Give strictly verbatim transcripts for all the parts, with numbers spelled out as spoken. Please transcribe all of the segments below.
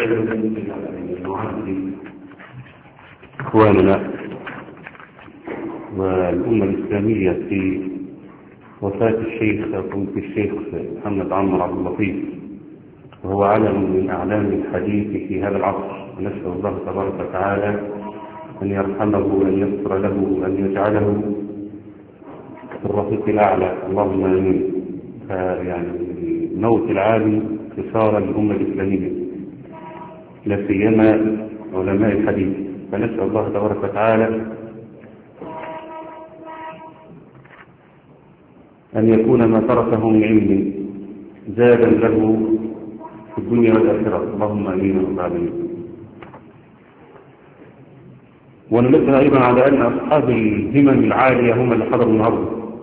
نعزي إخواننا والأمة الإسلامية في وفاة الشيخ فضيلة الشيخ محمد عمرو عبد اللطيف، وهو علم من أعلام الحديث في هذا العصر. نسأل الله تبارك وتعالى أن يرحمه وأن يغفر له وأن يجعله في الرفيق الأعلى، اللهم آمين. فيعني موت العالم خسارة للأمة الإسلامية، لا سيما علماء الحديث. فنسأل الله تبارك وتعالى أن يكون ما تركه من علم زادا له في الدنيا والآخرة، اللهم آمين رب العالمين. وننبه أيضا على أن أصحاب الهمم العالية هم اللي حضروا النهارده.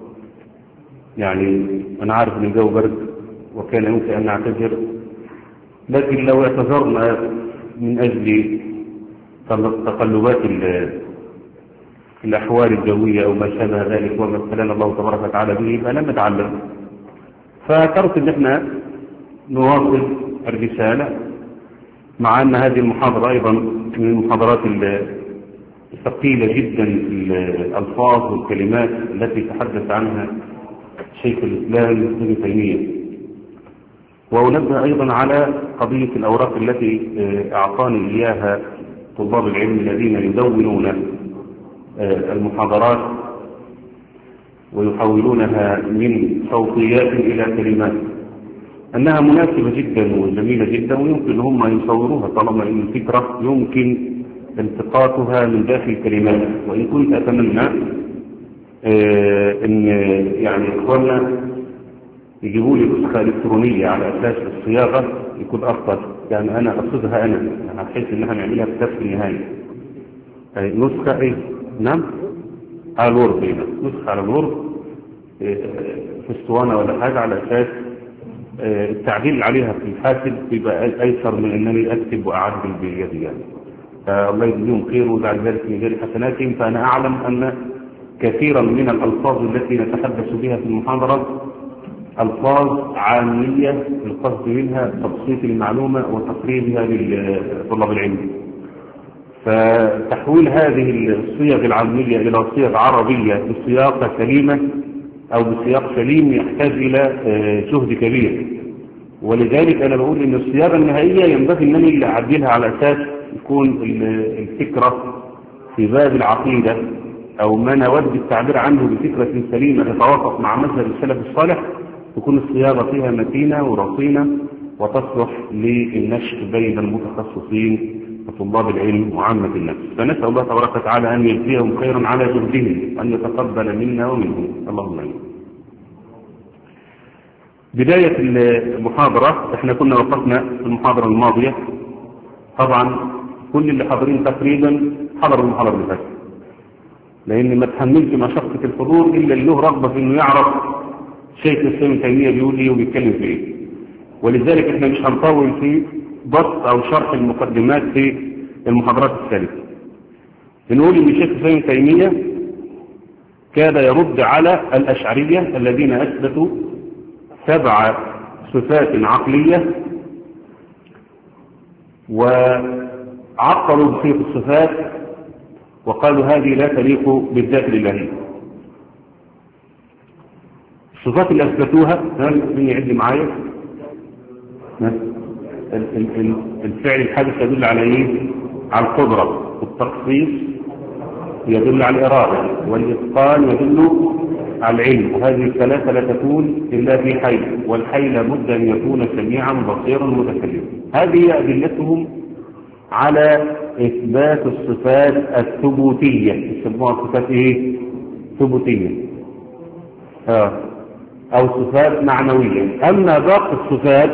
يعني أنا عارف أن الجو برد وكان يمكن أن نعتذر، لكن لو اعتذرنا من أجل تقلبات الأحوال الجوية أو ما شابه ذلك وما ابتلانا الله تبارك وتعالى به فلم نتعلم. فكرت أن احنا نواصل الرسالة، مع أن هذه المحاضرة أيضا من المحاضرات الثقيلة جدا في الألفاظ والكلمات التي تحدث عنها شيخ الإسلام ابن تيمية. وأنبه أيضا على قضية الأوراق التي أعطاني إياها طلاب العلم الذين يدونون المحاضرات ويحولونها من صوتيات إلى كلمات، أنها مناسبة جدا وجميلة جدا، ويمكن هم يصوروها طالما أن الفكرة يمكن التقاطها من داخل الكلمات. وإن كنت أتمنى أن يعني إخواننا يجيبوا لي نسخة إلكترونية على أساس الصياغة يكون أفضل، يعني أنا أقصدها أنا أنا حيث أنها نعملها كتاب في النهاية. نسخة إيه؟ نعم على الورد، هنا نسخة على الورد في اسطوانة ولا حاجة، على أساس التعديل عليها في الحاسب يبقى أيسر من أنني أكتب وأعدل بيدي. يعني الله يجزيهم خير ويجعل ذلك من غير حسناتهم. فأنا أعلم أن كثيرا من الألفاظ التي نتحدث بها في المحاضرة ألفاظ عامية القصد منها تبسيط المعلومة وتقريبها لطلاب العلم. فتحويل هذه الصيغ العامية إلى صيغ عربية بسياق سليمة أو بسياق سليم يحتاج إلى جهد كبير. ولذلك أنا بقول إن الصياغة النهائية ينبغي أنني اللي أعدلها على أساس يكون الفكرة في باب العقيدة أو ما نود التعبير عنه بفكرة سليمة تتوافق مع مذهب السلف الصالح، تكون الصياغة فيها متينة ورصينة وتصلح للنشر بين المتخصصين وطلاب العلم وعامة الناس. فنسأل الله تبارك وتعالى أن يجزيهم خيرا على جهدهم وأن يتقبل منا ومنهم، اللهم آمين. بداية المحاضرة احنا كنا وقفنا في المحاضرة الماضية، طبعا كل اللي حاضرين تقريبا حضروا المحاضرة اللي فاتت، لأن ما تحملش مشقة الحضور إلا اللي له رغبة في إنه يعرف شيخ الإسلام ابن تيمية بيقول إيه وبيتكلم في إيه. ولذلك احنا مش هنطول في بسط أو شرح المقدمات في المحاضرات السابقة. بنقول إن شيخ الإسلام ابن تيمية كاد يرد على الأشعرية الذين أثبتوا سبع صفات عقلية وعطلوا بقية الصفات وقالوا هذه لا تليق بالذات الإلهية. الصفات اللي أثبتوها من يعد معايا؟ الفعل الحادث يدل على ايه؟ على القدرة، والتخصيص يدل على الإرادة، والإتقان يدل على العلم. وهذه الثلاثة لا تكون إلا في حي، والحي لابد أن يكون سميعا بصيرا متكلما. هذه أدلتهم على إثبات الصفات الثبوتية، يسموها صفات إيه؟ ثبوتية آه. أو صفات معنوية. أما باقي الصفات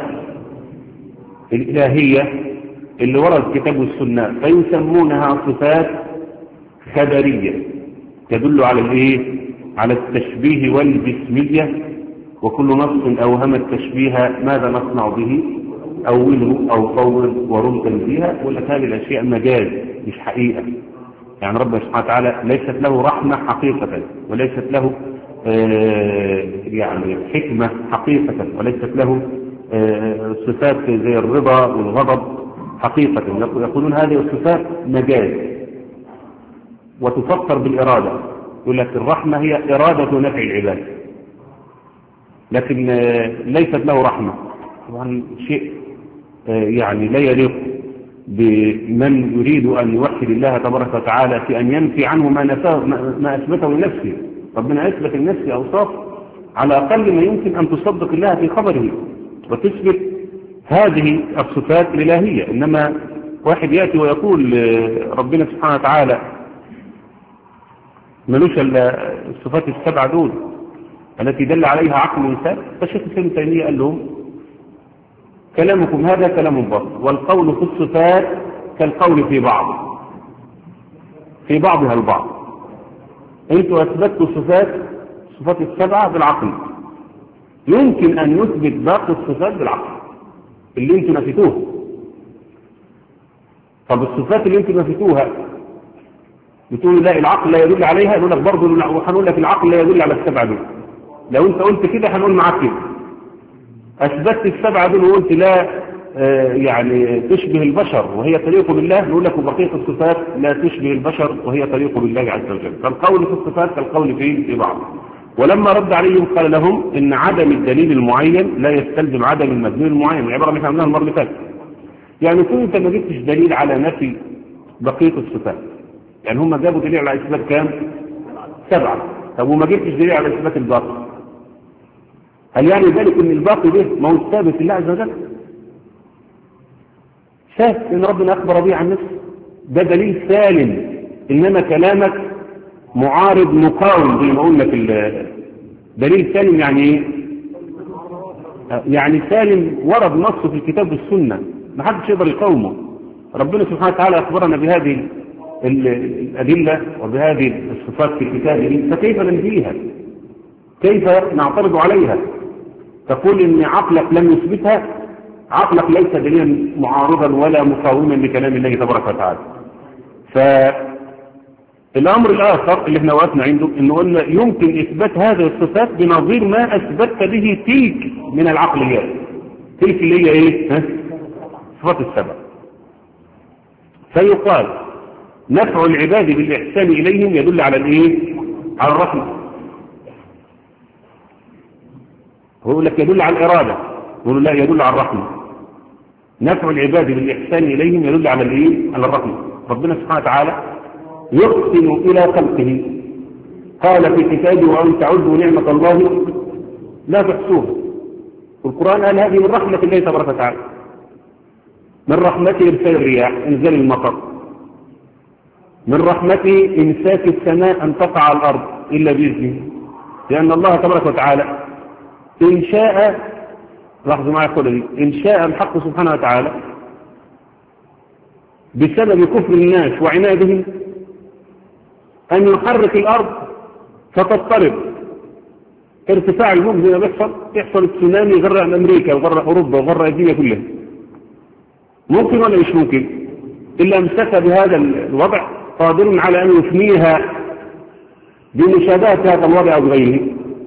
الإلهية اللي ورد الكتاب والسنة فيسمونها صفات خبرية تدل على الإيه؟ على التشبيه والجسمية. وكل نص أوهم التشبيه ماذا نصنع به؟ أوله أو فوض ورم تنزيها. ولا هذه الأشياء مجاز مش حقيقة. يعني ربنا سبحانه وتعالى ليست له رحمة حقيقة، وليست له آه يعني حكمة حقيقة، وليست له آه صفات زي الرضا والغضب حقيقة. يقولون هذه الصفات مجاز وتفسر بالإرادة، يقول لك الرحمة هي إرادة نفع العباد، لكن ليست له رحمة. طبعا شيء يعني لا يليق بمن يريد أن يوحد الله تبارك وتعالى في أن ينفي عنه ما نفاه ما أثبته لنفسه. ربنا أثبت لنفسه أوصاف على أقل ما يمكن أن تصدق الله في خبره وتثبت هذه الصفات الإلهية. إنما واحد يأتي ويقول ربنا سبحانه وتعالى ملوش الصفات السبعة دول التي دل عليها عقل الإنسان، فالشيخ ابن تيمية قال لهم كلامكم هذا كلام باطل، والقول في الصفات كالقول في بعض في بعضها البعض. انتوا اثبتوا الصفات الصفات السبعة بالعقل، يمكن ان يثبت باقي الصفات بالعقل اللي انتوا نفيتوها. طب الصفات اللي انتوا نفيتوها بتقولوا لا العقل لا يدل عليها، يقول لك برضه هنقول لك العقل لا يدل على السبعة دول. لو انت قلت كده هنقول معاك كده. اثبتت السبعة دول وقلت لا آه يعني تشبه البشر وهي تليق بالله، نقول لك وبقية الصفات لا تشبه البشر وهي تليق بالله عز وجل. فالقول في الصفات كالقول في في بعض. ولما رد عليهم قال لهم ان عدم الدليل المعين لا يستلزم عدم المدلول المعين، العبارة اللي احنا قلناها المرة اللي فاتت. يعني كنت انت ما جبتش دليل على نفي بقية الصفات، يعني هم جابوا دليل على اثبات كام؟ سبعة. طب وما جبتش دليل على اثبات الباقي، هل يعني ذلك ان الباقي ده ما هو ثابت لله عز وجل؟ ثابت ان ربنا اخبر به عن نفسه، ده دليل سالم. انما كلامك معارض مقاوم زي ما قلنا في دليل سالم. يعني ايه؟ يعني سالم ورد نصه في الكتاب والسنه، ما حدش يقدر يقاومه. ربنا سبحانه وتعالى اخبرنا بهذه الادله وبهذه الصفات في كتابه، فكيف ننفيها؟ كيف نعترض عليها؟ تقول ان عقلك لم يثبتها، عقلك ليس دليلا معارضا ولا مقاوما لكلام الله تبارك وتعالى. فالامر الاخر اللي احنا وقفنا عنده انه قلنا يمكن اثبات هذه الصفات بنظير ما اثبتت به تلك من العقليات. تلك اللي هي ايه؟ ها؟ صفات السبع. فيقال نفع العباد بالاحسان اليهم يدل على الايه؟ على الرحمه. هو يقول لك يدل على الإرادة، يقول لا يدل على الرحمة. نفع العباد بالإحسان إليهم يدل على الإيه؟ على الرحمة. ربنا سبحانه وتعالى يحسن إلى خلقه، قال في كتابه وأن تعدوا نعمة الله لا تحصوها. والقرآن قال هذه من رحمة الله تبارك وتعالى، من رحمته إرسال الرياح إنزال المطر، من رحمته إمساك السماء أن تقع على الأرض إلا بإذنه، لأن الله تبارك وتعالى إن شاء، لاحظوا معي القولة دي، إن شاء الحق سبحانه وتعالى بسبب كفر الناس وعنادهم أن يحرك الأرض فتضطرب، ارتفاع الموج زي ما بيحصل، يحصل التسونامي يغرق أمريكا ويغرق أوروبا ويغرق الدنيا كلها. ممكن ولا مش ممكن؟ إلا أمسك بهذا الوضع قادر على أن يفنيها بمشابهة هذا الوضع أو غيره.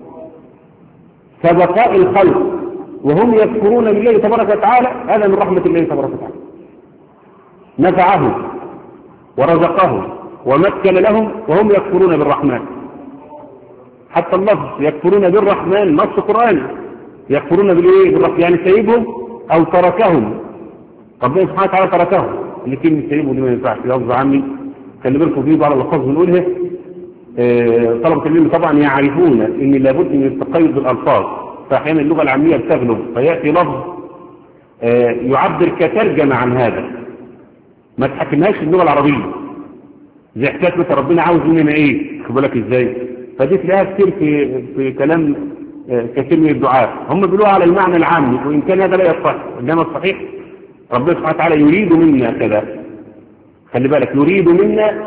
فبقاء الخلق وهم يذكرون بالله تبارك وتعالى هذا من رحمة الله تبارك وتعالى، نفعهم ورزقهم ومكن لهم وهم يكفرون بالرحمن. حتى اللفظ يكفرون بالرحمن نص قرآني، يكفرون بالايه؟ بالرحمن، يعني سيبهم او تركهم. ربنا سبحانه وتعالى تركهم، اللي كلمة سيبهم دي ما ينفعش، يغضب عني خلي بالكم فيه بعض الالفاظ بنقولها. طلبة العلم طبعا يعرفون ان لابد من التقيد بالالفاظ، فاحيانا اللغة العامية بتغلب فيأتي لفظ يعبر كترجمة عن هذا، ما تحكمهاش اللغة العربية. زي حكاية مثلا ربنا عاوز مننا ايه، خد بالك ازاي؟ فدي تلاقيها كتير في في كلام كثير من الدعاء، هم بيقولوها على المعنى العام وان كان هذا لا يصح، انما الصحيح ربنا سبحانه وتعالى يريد منا كذا. خلي بالك، يريد منا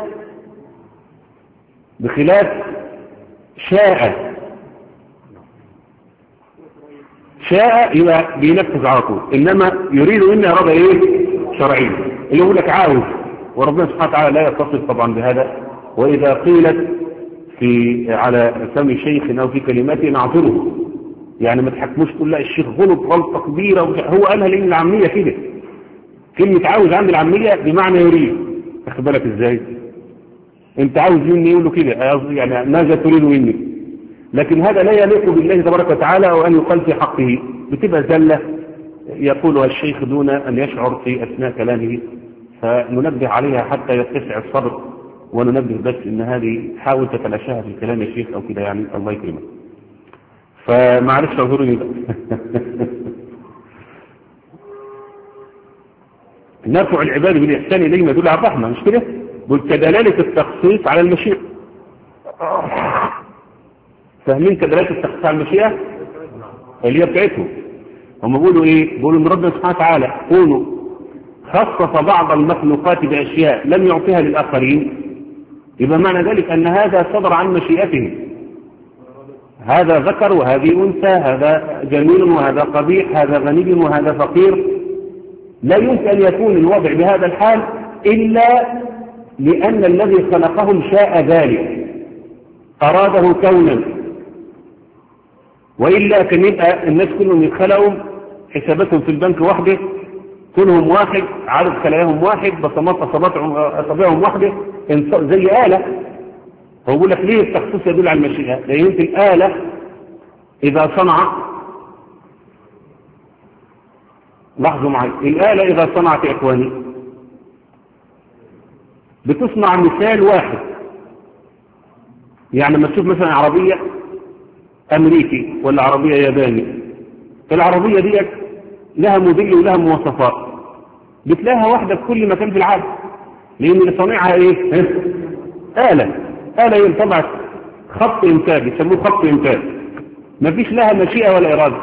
بخلاف شاء. شاء يبقى بينفذ على طول، انما يريد منا اراده ايه؟ شرعيه، اللي يقول لك عاوز. وربنا سبحانه وتعالى لا يتصف طبعا بهذا. واذا قيلت في على فم شيخ او في كلماته نعذره، يعني ما تحكموش تقول لا الشيخ غلط غلطه كبيره، هو قالها لان العاميه كده. كلمة عاوز عند العامية بمعنى يريد، واخد بالك ازاي؟ انت عاوز مني يقول له كده يعني ماذا تريد مني، لكن هذا لا يليق بالله تبارك وتعالى او ان يقال في حقه، بتبقى زلة يقولها الشيخ دون ان يشعر في اثناء كلامه، فننبه عليها حتى يتسع الصبر، وننبه بس ان هذه حاول تتلاشاها في الكلام يا شيخ او كده يعني، الله يكرمك. فمعلش اعذروني بقى. نفع العباد بالاحسان اليهم يدل على الرحمه، مش كده؟ كدلاله التخصيص على المشيئه. فاهمين كدلاله التخصيص على المشيئه اللي هي بتاعتهم؟ هم بيقولوا ايه؟ بيقولوا ان ربنا سبحانه وتعالى كونه خصص بعض المخلوقات باشياء لم يعطيها للاخرين، يبقى معنى ذلك ان هذا صدر عن مشيئته، هذا ذكر وهذه انثى، هذا جميل وهذا قبيح، هذا غني وهذا فقير. لا يمكن ان يكون الوضع بهذا الحال الا لان الذي خلقهم شاء ذلك، اراده كونا، والا كان يبقى الناس كلهم يتخلقوا حساباتهم في البنك واحده، كلهم واحد، عدد خلاياهم واحد، بصمات اصابعهم واحده، زي آلة. هو بيقول لك ليه التخصيص يدل على المشيئة؟ لأن الآلة إذا صنعت، لاحظوا معي، الآلة إذا صنعت يا إخواني بتصنع مثال واحد. يعني لما تشوف مثلا عربية أمريكي ولا عربية ياباني، العربية دي لها موديل ولها مواصفات، بتلاقيها واحدة في كل مكان في العالم، لأن اللي صنعها إيه؟ آلة آلة ينطبع خط إنتاج، يسموه خط إنتاج، ما فيش لها مشيئة ولا إرادة.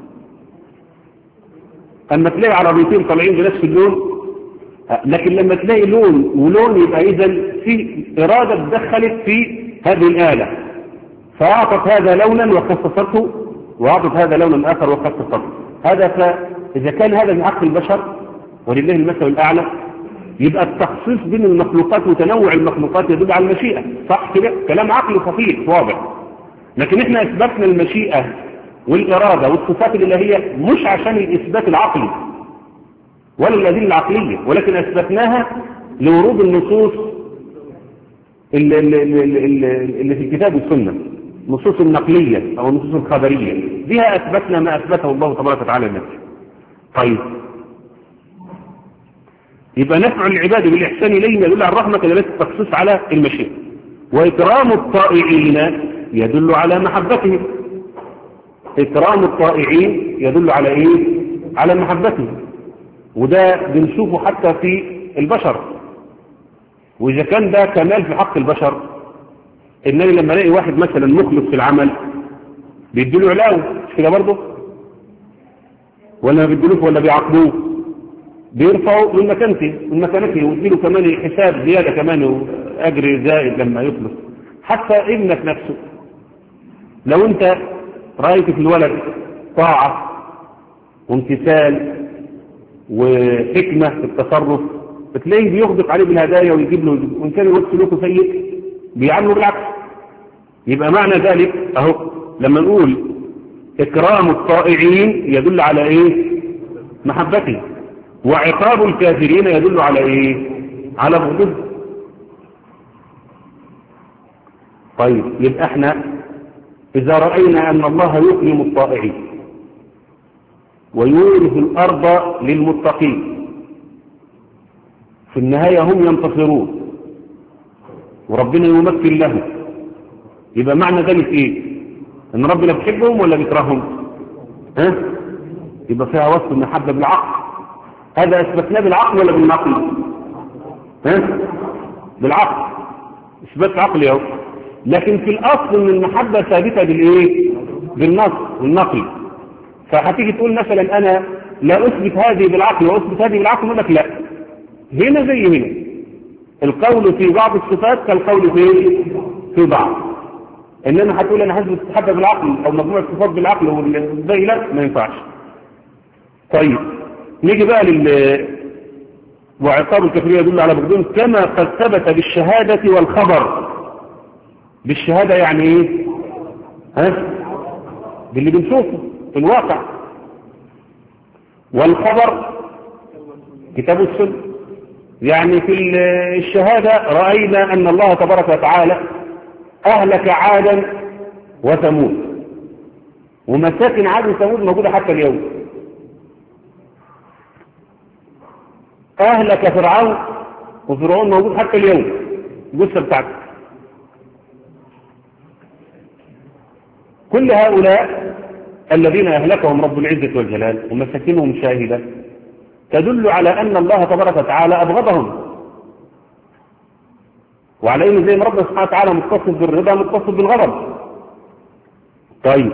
أما تلاقي عربيتين طالعين بنفس اللون، لكن لما تلاقي لون ولون يبقى إذا في إرادة تدخلت في هذه الآلة، فأعطت هذا لونا وخصصته، وأعطت هذا لونا آخر وخصصته. هذا فإذا كان هذا من عقل البشر ولله المثل الأعلى، يبقى التخصيص بين المخلوقات وتنوع المخلوقات يدل على المشيئة، صح كده؟ كلام عقلي خفيف واضح. لكن احنا اثبتنا المشيئة والإرادة والصفات الإلهية مش عشان الإثبات العقلي ولا الأدلة العقلية، ولكن أثبتناها لورود النصوص اللي, اللي, اللي, اللي في الكتاب والسنة، النصوص النقلية أو النصوص الخبرية، بها أثبتنا ما أثبته الله تبارك وتعالى لنفسه. طيب، يبقى نفع العباد بالإحسان إليهم يدل على الرحمة كدلالة التخصيص على المشيئة، وإكرام الطائعين يدل على محبتهم. إكرام الطائعين يدل على إيه؟ على محبتهم، وده بنشوفه حتى في البشر. وإذا كان ده كمال في حق البشر، إنني لما الاقي واحد مثلا مخلص في العمل بيديله علاوة، مش كده برضه؟ ولا ما بيديلوش ولا بيعاقبوه؟ بيرفعوا من مكانته من مكانته ويديله كمان حساب زيادة كمان وأجر زائد لما يخلص. حتى ابنك نفسه لو انت رأيت في الولد طاعة وامتثال وحكمة في التصرف، بتلاقيه بيغدق عليه بالهدايا ويجيب له، وإن كان الوقت سلوكه سيء بيعمله بالعكس. يبقى معنى ذلك اهو لما نقول إكرام الطائعين يدل على ايه؟ محبته، وعقاب الكافرين يدل على ايه؟ على بغضه. طيب، يبقى احنا اذا رأينا ان الله يكرم الطائعين ويورث الارض للمتقين، في النهاية هم ينتصرون وربنا يمكن لهم، يبقى معنى ذلك ايه؟ ان ربنا بيحبهم ولا بيكرههم؟ ها؟ يبقى فيها وصف المحبة بالعقل. هذا اثبتناه بالعقل ولا بالنقل؟ ها؟ بالعقل، اثبات عقلي اهو. لكن في الاصل ان المحبة ثابتة بالايه؟ بالنص والنقل. فهتيجي تقول مثلا انا لا اثبت هذه بالعقل واثبت هذه بالعقل، يقول لك لا، هنا زي هنا، القول في بعض الصفات كالقول في في بعض. انما هتقول انا هثبت المحبة بالعقل او مجموعة صفات بالعقل والباقي لا، ما ينفعش. طيب، نيجي بقى لل وعقاب الكافرين يدل على بغضهم كما قد ثبت بالشهادة والخبر. بالشهادة يعني ايه؟ ها؟ باللي بنشوفه في الواقع. والخبر كتاب السنة. يعني في الشهادة رأينا أن الله تبارك وتعالى أهلك عادا وثمود، ومساكن عاد وثمود موجودة حتى اليوم. أهلك فرعون، وفرعون موجود حتى اليوم، الجثة بتاعته. كل هؤلاء الذين أهلكهم رب العزة والجلال ومساكنهم شاهدة تدل على أن الله تبارك وتعالى أبغضهم، وعلى أنه زي ما ربنا سبحانه وتعالى متصف بالرضا متصف بالغضب. طيب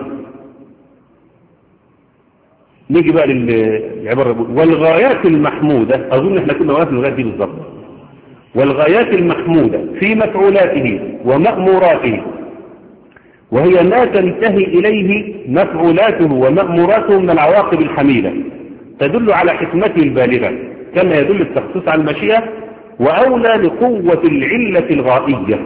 نيجي بقى للعبارة، والغايات المحمودة، أظن احنا كنا واقفين لغاية دي بالظبط. والغايات المحمودة في مفعولاته ومأموراته، وهي ما تنتهي إليه مفعولاته ومأموراته من العواقب الحميدة، تدل على حكمته البالغة كما يدل التخصيص على المشيئة، وأولى لقوة العلة الغائية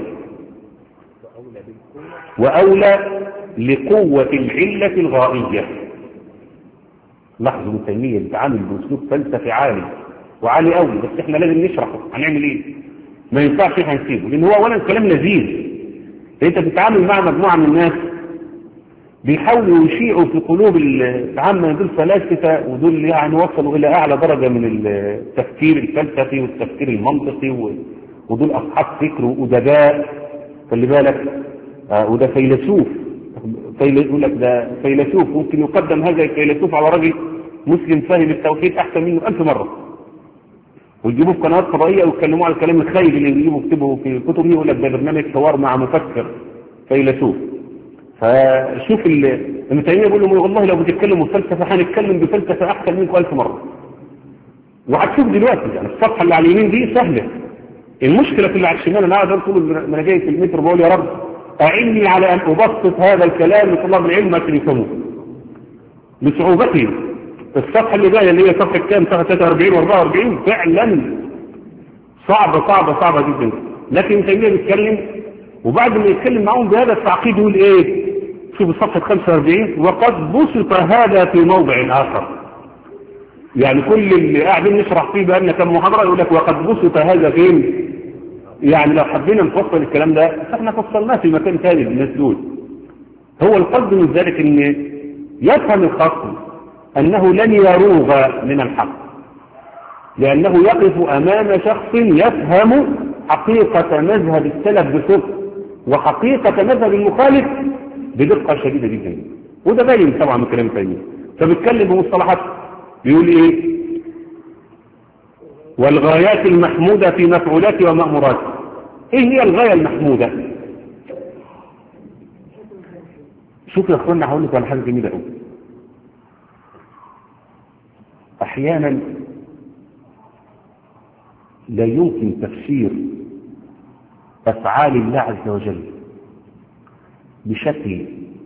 وأولى لقوة العلة الغائية. لاحظوا ابن تيمية بيتعامل بأسلوب فلسفي عالي وعالي قوي، بس احنا لازم نشرحه. هنعمل ايه؟ ما ينفعش احنا نسيبه، لأن هو أولا كلام لذيذ. انت بتتعامل مع مجموعة من الناس بيحاولوا يشيعوا في قلوب العامة دول فلاسفة، ودول يعني وصلوا إلى أعلى درجة من التفكير الفلسفي والتفكير المنطقي، ودول أصحاب فكر وأدباء. خلي بالك آه وده فيلسوف، يقول لك ده فيلسوف، ممكن يقدم هذا الفيلسوف على راجل مسلم فاهم التوحيد أحسن منه ألف مرة، ويجيبوه في قنوات فضائية ويتكلموا على الكلام الخير اللي يجيبوا يكتبوا في كتب، يقول لك ده برنامج حوار مع مفكر فيلسوف. فشوف ابن تيمية بيقول لهم والله لو بتتكلموا فلسفة هنتكلم بفلسفة أحسن منكم ألف مرة. وهتشوف دلوقتي يعني الصفحة اللي على اليمين دي سهلة، المشكلة في اللي على الشمال. أنا قاعد أقول ما أنا جاي في المتر بقول يا رب أعني على أن أبسط هذا الكلام لطلاب العلم عشان يفهموه بصعوبته. الصفحة اللي جاية اللي هي صفحة كام؟ صفحة ثلاثة وأربعين وأربعة وأربعين فعلا صعبة صعبة صعبة جدا. لكن تيمية بيتكلم، وبعد ما يتكلم معهم بهذا التعقيد يقول ايه؟ شوف صفحة خمسة وأربعين، وقد بسط هذا في موضع آخر. يعني كل اللي قاعدين نشرح فيه بقالنا كم محاضرة يقول لك وقد بسط هذا فين؟ يعني لو حبينا نفصل الكلام ده فاحنا فصلناه في مكان ثاني للناس دول. هو القصد من ذلك ان يفهم الخصم انه لن يروغ من الحق، لانه يقف امام شخص يفهم حقيقة مذهب السلف بصدق وحقيقة مذهب المخالف بدقة شديدة جدا، وده باين طبعا من كلام تيمية. فبيتكلم بمصطلحات بيقول ايه؟ والغايات المحمودة في مفعولاته ومأموراته. ايه هي الغاية المحمودة؟ شوف يا اخوانا هقول لك على حاجة جميلة قوي. احيانا لا يمكن تفسير افعال الله عز وجل بشكل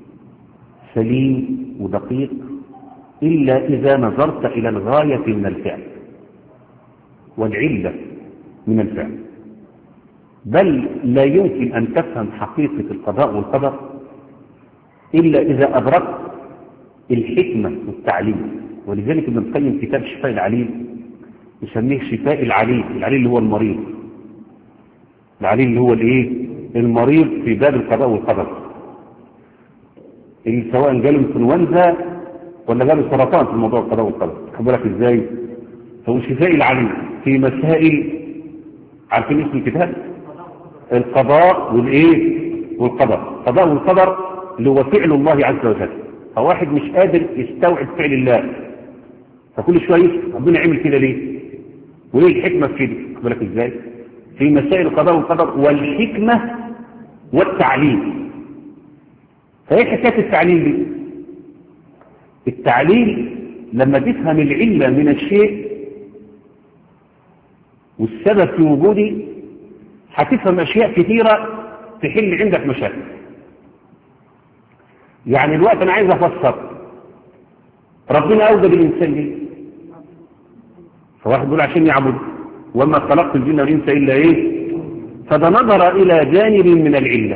سليم ودقيق إلا إذا نظرت إلى الغاية من الفعل والعلة من الفعل. بل لا يمكن أن تفهم حقيقة القضاء والقدر إلا إذا أدركت الحكمة والتعليم. ولذلك ابن القيم كتاب شفاء العليل يسميه شفاء العليل. العليل اللي هو المريض، العليل اللي هو الايه؟ المريض في باب القضاء والقدر، اللي سواء جاله انفلونزا ولا جاله سرطان في موضوع القضاء والقدر. خد بالك ازاي؟ هو شفاء العليل في مسائل، عارفين اسم الكتاب؟ القضاء والايه؟ والقدر. القضاء والقدر اللي هو فعل الله عز وجل. فواحد مش قادر يستوعب فعل الله، فكل شويه ربنا عمل كده ليه؟ وايه الحكمه في كده؟ خد بالك ازاي؟ في مسائل القضاء والقدر والحكمه والتعليل. فايه حكايه التعليل دي؟ التعليل لما تفهم العله من الشيء والسبب في وجوده هتفهم اشياء كثيره تحل عندك مشاكل. يعني الوقت انا عايز افسر ربنا اوجد الانسان ليه؟ فواحد يقول عشان يعبد، وما خلقت الجن والانس الا ايه؟ فده نظر الى جانب من العله.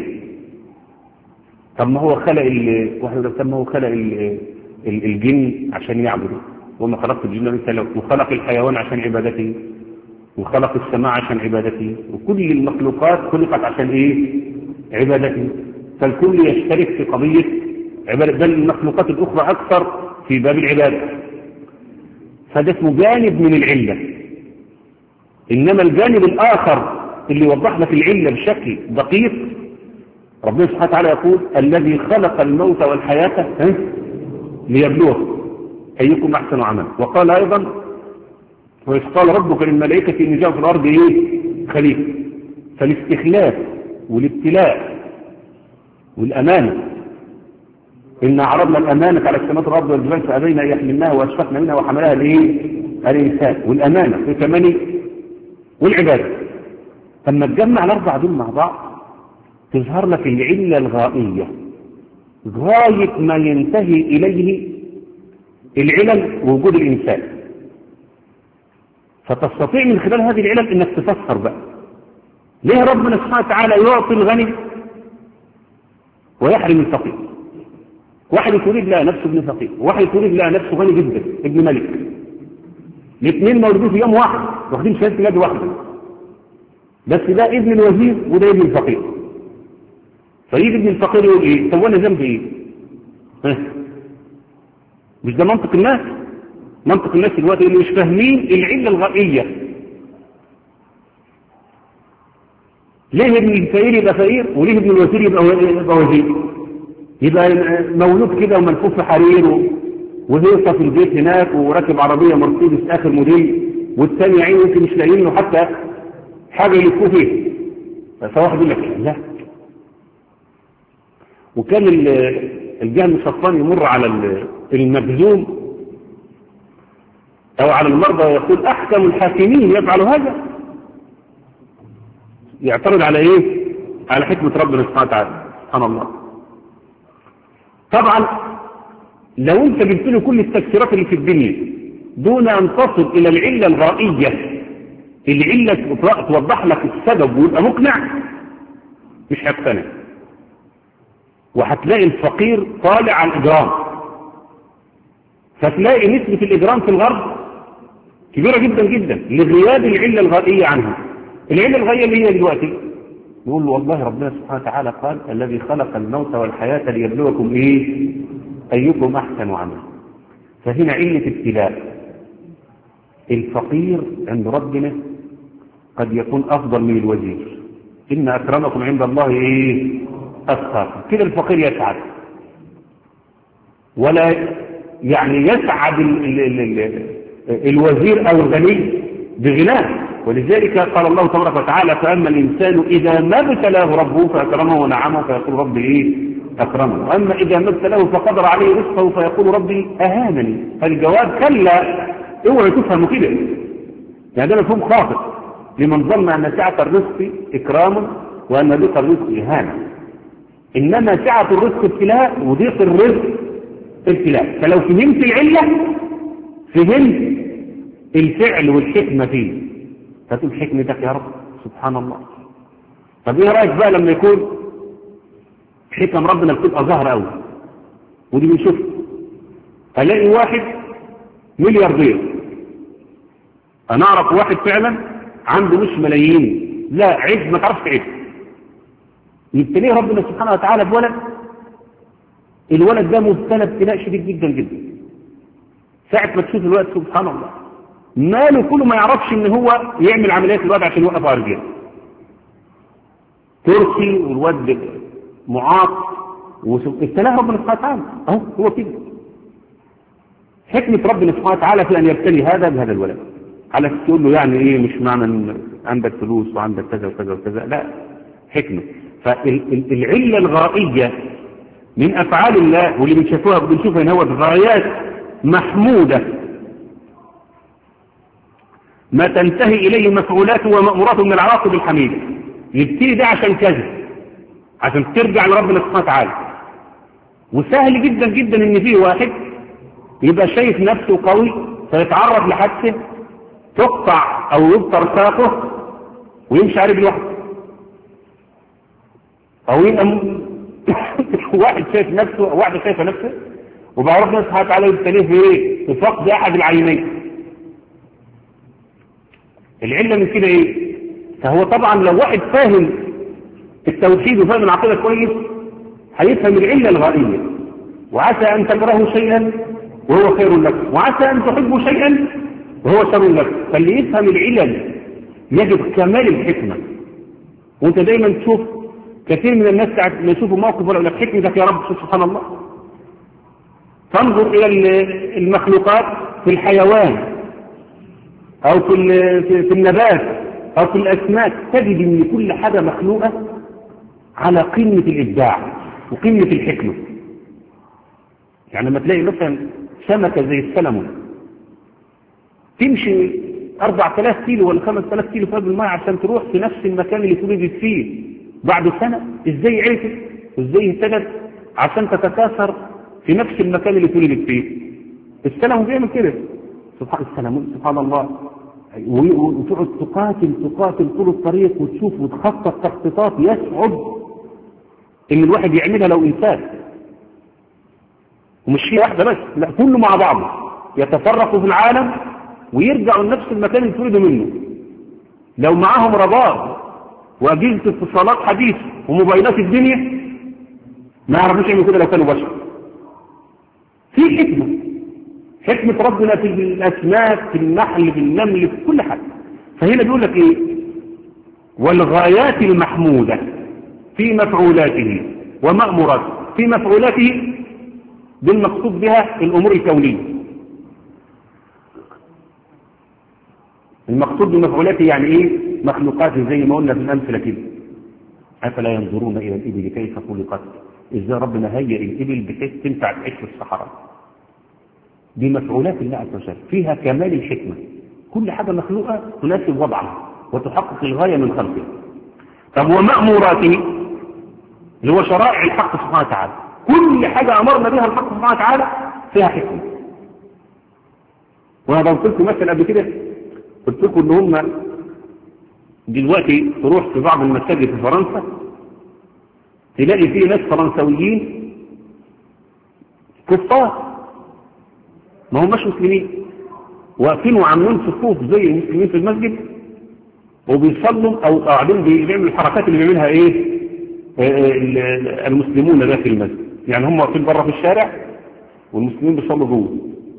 طب ما هو خلق ال... واحد يقول طب ما هو خلق ال... الجن عشان يعبدوا، وما خلقت الجن والانس الا وخلق الحيوان عشان عبادته، وخلق السماء عشان عبادته، وكل المخلوقات خلقت عشان ايه؟ عبادته. فالكل يشترك في قضية عبادة، بل المخلوقات الأخرى أكثر في باب العبادة. فده اسمه جانب من العلة. إنما الجانب الآخر اللي يوضح لك العلة بشكل دقيق، ربنا سبحانه وتعالى يقول الذي خلق الموت والحياة ليبلوكم أيكم أحسن عملا. وقال أيضا وإذ قال ربك للملائكة إني جاعل في الأرض إيه؟ خليفة. فالاستخلاف والابتلاء والأمانة، إن عرضنا الأمانة على السماوات والأرض والجبال فأبينا أن يحملناها وأشفقنا منها وحملها الإيه؟ الإنسان. والأمانة في كمان والعبادة. لما تجمع الأربع دول مع بعض تظهر لك العلة الغائية غاية ما ينتهي إليه العلل ووجود الإنسان. فتستطيع من خلال هذه العلل إنك تفسر بقى ليه ربنا سبحانه وتعالى يعطي الغني ويحرم الفقير. واحد يريد لا نفسه ابن فقير، وواحد يريد لا نفسه غني جدا ابن ملك. الاثنين مولودين في يوم واحد واخدين شهاده ميلاد واحده، بس ده ابن الوزير وده ابن الفقير. فيجي ابن الفقير يقول ايه؟ طب وانا ذنبي ايه؟ ها؟ مش ده منطق الناس؟ منطق الناس دلوقتي اللي مش فاهمين العله الغائيه. ليه ابن الفقير يبقى فقير وليه ابن الوزير يبقى يبقى وزير؟ يبقى مولود كده وملفوف في حرير وهيصه في البيت هناك وراكب عربيه مرسيدس اخر موديل، والثاني عين يمكن مش لاقيين له حتى حاجه يلفوه فيها. فواحد يقول لك لا. وكان الجهم الشيطاني يمر على المجزوم او على المرضى ويقول احكم الحاكمين يفعل هذا. يعترض على ايه؟ على حكمة ربنا سبحانه وتعالى. سبحان الله. طبعا لو انت جبت له كل التفسيرات اللي في الدنيا دون ان تصل الى العلة الغائية، العلة توضح لك السبب ويبقى مقنع، مش هيقتنع. وهتلاقي الفقير طالع على الاجرام، فتلاقي نسبة الاجرام في الغرب كبيرة جدا جدا لغياب العلة الغائية عنها. العلة الغائية اللي هي دلوقتي يقول له والله ربنا سبحانه وتعالى قال الذي خلق الموت والحياة ليبلوكم ايه؟ ايكم احسن عملا. فهنا علة ابتلاء. الفقير عند ربنا قد يكون افضل من الوزير. ان اكرمكم عند الله ايه؟ اتقاكم. كده الفقير يسعد، ولا يعني يسعد ال ال ال ال الوزير او الغني بغناه. ولذلك قال الله تبارك وتعالى فأما الإنسان إذا ما ابتلاه ربه فأكرمه ونعمه فيقول ربي إيه؟ أكرمه. وأما إذا ما ابتلاه فقدر عليه رزقه فيقول ربي أهانني. فالجواب كلا، اوعى تفهموا كده. يعني ده مفهوم خاطئ لمن ظن أن سعة الرزق إكرام وأن ضيق الرزق إهانة. إنما سعة الرزق ابتلاء وضيق الرزق ابتلاء. فلو فهمت العلة فهمت الفعل والحكمة فيه، فتقول حكمتك يا رب سبحان الله. طب ايه رايك بقى لما يكون حكم ربنا بتبقى ظاهره قوي ودي بنشوف؟ الاقي واحد ملياردير، انا اعرف واحد فعلا عنده مش ملايين، لا عيب ما تعرفش عيب، يبتليه ربنا سبحانه وتعالى بولد. الولد ده مبتلى ابتلاء شديد جدا جدا. ساعه ما تشوف الولد سبحان الله ماله كله ما يعرفش ان هو يعمل عمليات الواد عشان يوقف على رجله. كرسي والواد معاق وابتلاه ربنا سبحانه وتعالى اهو هو كده. حكمة ربنا سبحانه وتعالى في ان يبتلي هذا بهذا الولد. على تقول له يعني ايه مش معنى ان عندك فلوس وعندك كذا وكذا وكذا، لا حكمة. فالعلة الغائية من افعال الله واللي بنشوفها بنشوفها ان هو غايات محمودة ما تنتهي إليه مفعولاته ومأموراته من العواقب الحميدة. يبتدي ده عشان كذا، عشان ترجع لربنا سبحانه وتعالى. وسهل جدا جدا ان فيه واحد يبقى شايف نفسه قوي فيتعرض لحادثه تقطع او يبتر ساقه ويمشي عليه لوحده، او يبقى واحد شايف نفسه او واحده شايفه نفسه وبقى ربنا سبحانه وتعالى يبتليه في ايه؟ وفقد احد العينين. العلة من كده ايه؟ فهو طبعا لو واحد فاهم التوحيد وفاهم العقيدة كويس هيفهم العلة الغائية، وعسى ان تكرهوا شيئا وهو خير لكم، وعسى ان تحبوا شيئا وهو شر لكم. فاللي يفهم العلل يجد كمال الحكمة. وانت دايما تشوف كثير من الناس ساعة ما يشوفوا موقف ولا لك حكمتك يا رب سبحان الله. تنظر الى المخلوقات في الحيوان او في في النبات او في الاسماك، تجد ان كل حاجة مخلوقة على قمة الابداع وقمة الحكمة. يعني لما تلاقي مثلا سمكة زي السلمون تمشي أربعة آلاف كيلو ولا خمسة آلاف كيلو في الماء عشان تروح في نفس المكان اللي اتولدت فيه بعد سنة، ازاي عرفت وازاي اهتدت عشان تتكاثر في نفس المكان اللي اتولدت فيه؟ السلمون بيعمل كده سبحان السلمون سبحان الله، وتقعد تقاتل تقاتل طول الطريق وتشوف وتخطط تخطيطات يصعب ان الواحد يعملها لو انسان. ومش هي واحدة بس، لا كله مع بعضه يتفرقوا في العالم ويرجعوا لنفس المكان اللي اتولدوا منه. لو معاهم رادار واجهزة اتصالات حديث وموبايلات الدنيا ما يعرفوش يعملوا كده لو كانوا بشر. في حكمة، حكمة ربنا في الأسماك في النحل في النمل في كل حاجة. فهنا بيقول لك ايه؟ والغايات المحمودة في مفعولاته ومأموراته. في مفعولاته بالمقصود بها الأمور الكونية. المقصود بمفعولاته يعني ايه؟ مخلوقاته زي ما قلنا في الأمثلة كده. أفلا ينظرون إلى الإبل كيف خلقت؟ إزاي ربنا هيئ الإبل بحيث تنفع تعيش في الصحراء. دي مفعولات الله عز وجل فيها كمال الحكمة. كل حاجة مخلوقة تناسب وضعها وتحقق الغاية من خلقه. طب ومأموراته اللي هو شرائع الحق سبحانه وتعالى، كل حاجة أمرنا بها الحق سبحانه وتعالى فيها حكمة. وأنا قلت لكم مثلا قبل كده، قلت لكم إن هم دلوقتي تروح في بعض المساجد في فرنسا تلاقي فيه ناس فرنسويين كفار ما هم مش مسلمين، واقفين وعاملين صفوف زي المسلمين في المسجد وبيصلوا او قاعدين بيعملوا الحركات اللي بيعملها ايه المسلمون داخل المسجد. يعني هم واقفين بره في الشارع والمسلمين بيصلوا جوه،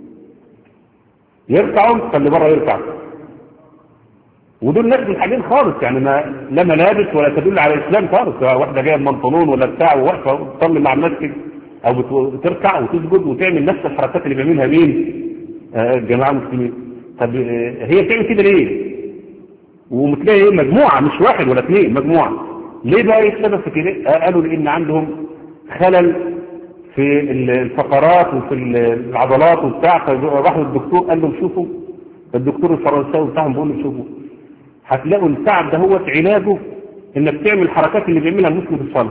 يركعوا فاللي بره يركع. ودول ناس بالحاجين خالص، يعني ما لا ملابس ولا تدل على الاسلام خالص. واحده جايه بمنطلون ولا بتاع وواقفه بتصلي مع الناس كده او بتركع وتسجد وتعمل نفس الحركات اللي بيعملها مين؟ الجماعه المسلمين. طب هي بتعمل كده ليه؟ ومتلاقي ايه؟ مجموعه مش واحد ولا اثنين، مجموعه. ليه بقى ايه السبب في كده؟ قالوا لان عندهم خلل في الفقرات وفي العضلات وبتاع. فراحوا الدكتور قال لهم شوفوا، الدكتور الفرنساوي بتاعهم بيقول لهم شوفوا هتلاقوا التعب ده هو علاجه انك تعمل الحركات اللي بيعملها المسلم في الصلاه.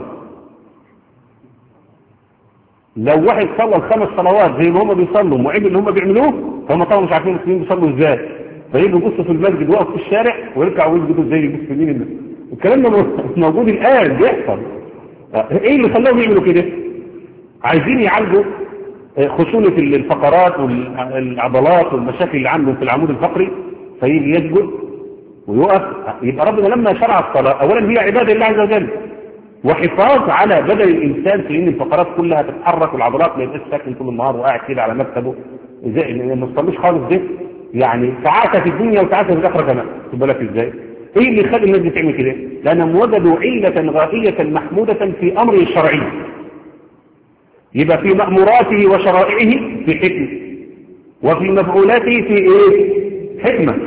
لو واحد صلى الخمس صلوات زي ما هم بيصلوا وعمل اللي هم بيعملوه، هم طبعا مش عارفين المسلمين بيصلوا ازاي، فيجوا يبصوا في المسجد وقفوا في الشارع ويرجعوا ويسجدوا زي المسلمين. الكلام ده موجود الان بيحصل. ايه اللي خلاهم يعملوا كده؟ عايزين يعالجوا خشونة الفقرات والعضلات والمشاكل اللي عندهم في العمود الفقري، فيجي يسجد ويقف. يبقى ربنا لما شرع الصلاة اولا هي عبادة الله عز وجل وحفاظ على بدن الانسان، في ان الفقرات كلها تتحرك والعضلات ما يبقاش ساكن طول النهار وقاعد كده على مكتبه زي ما تصليش خالص. ده يعني ساعاتها في الدنيا وساعاتها في الاخره كمان. خد بالك ازاي؟ ايه اللي يخلي الناس دي تعمل كده؟ لانهم وجدوا علة غائية محمودة في امره الشرعي. يبقى في مأموراته وشرائعه في حكمة، وفي مفعولاته في ايه؟ حكمة.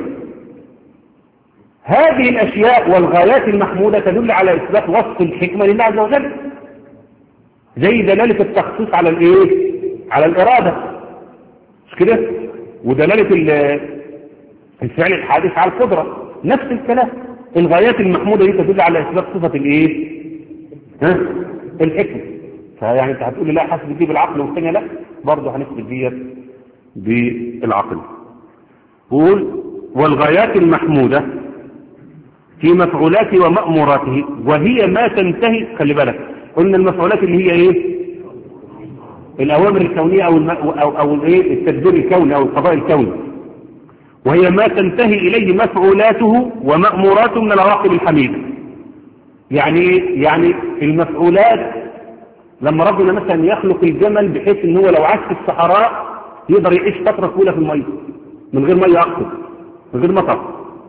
هذه الاشياء والغايات المحمودة تدل على اثبات وصف الحكمة لله عز وجل، زي دلالة التخصيص على الايه؟ على الارادة، مش كده؟ ودلالة الفعل الحادث على القدرة، نفس الكلام. الغايات المحمودة دي تدل على اثبات صفة الايه؟ ها؟ الحكمة. فيعني انت هتقول لي لا حسب دي بالعقل والثانيه لا، برضه هنثبت ديت بالعقل. قول والغايات المحمودة في مفعولاته ومأموراته، وهي ما تنتهي. خلي بالك قلنا المفعولات اللي هي ايه؟ الأوامر الكونية أو الم... أو أو الإيه التدبير الكوني أو القضاء الكوني، وهي ما تنتهي إليه مفعولاته ومأموراته من العواقب الحميدة. يعني إيه؟ يعني المفعولات لما ربنا مثلا يخلق الجمل بحيث إن هو لو عاش في الصحراء يقدر يعيش فترة طويلة في المية من غير مية أقصد، من غير مطر.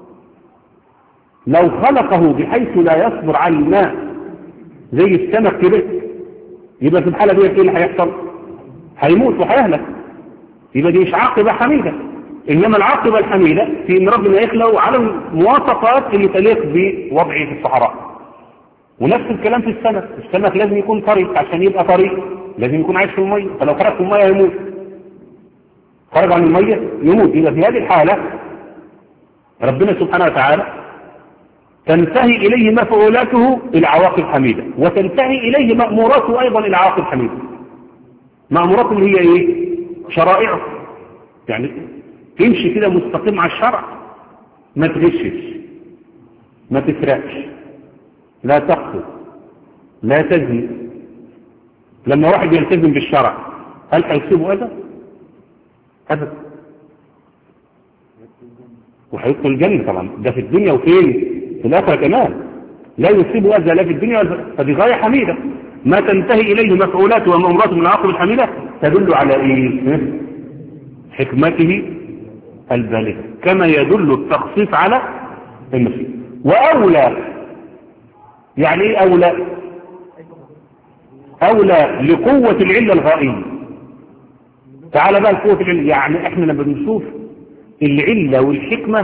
لو خلقه بحيث لا يصبر على الماء زي السمك كده، يبقى في الحالة دي ايه اللي هيحصل؟ هيموت وهيهلك. يبقى دي مش عاقبة حميدة. إنما العاقبة الحميدة في إن ربنا يخلقه على المواصفات اللي تليق بوضعه في الصحراء. ونفس الكلام في السمك، السمك لازم يكون طري، عشان يبقى طري لازم يكون عايش في المية، فلو خرج في المية يموت، خرج عن المية يموت. يبقى في هذه الحالة ربنا سبحانه وتعالى تنتهي إليه مفعولاته العواقب حميدة، وتنتهي إليه مأموراته أيضا العواقب حميدة. مأموراته اللي هي إيه؟ شرائعه، يعني تمشي كده مستقيم على الشرع، ما تغشش، ما تسرقش، لا تقتل، لا تزني. لما واحد يلتزم بالشرع هل هيصيبه أذى؟ أبدا، وهيدخل الجنة طبعا، ده في الدنيا وفين؟ في الآخرة كمان لا يصيبه أذى لا في الدنيا ولا. فدي غاية حميدة. ما تنتهي إليه مفعولاته ومأموراته من العواقب الحميدة تدل على إيه؟ حكمته البالغة، كما يدل التخصيص على المشيئة. وأولى، يعني إيه أولى؟ أولى لقوة العلة الغائية. تعال بقى لقوة العلة، يعني إحنا لما بنشوف العلة والحكمة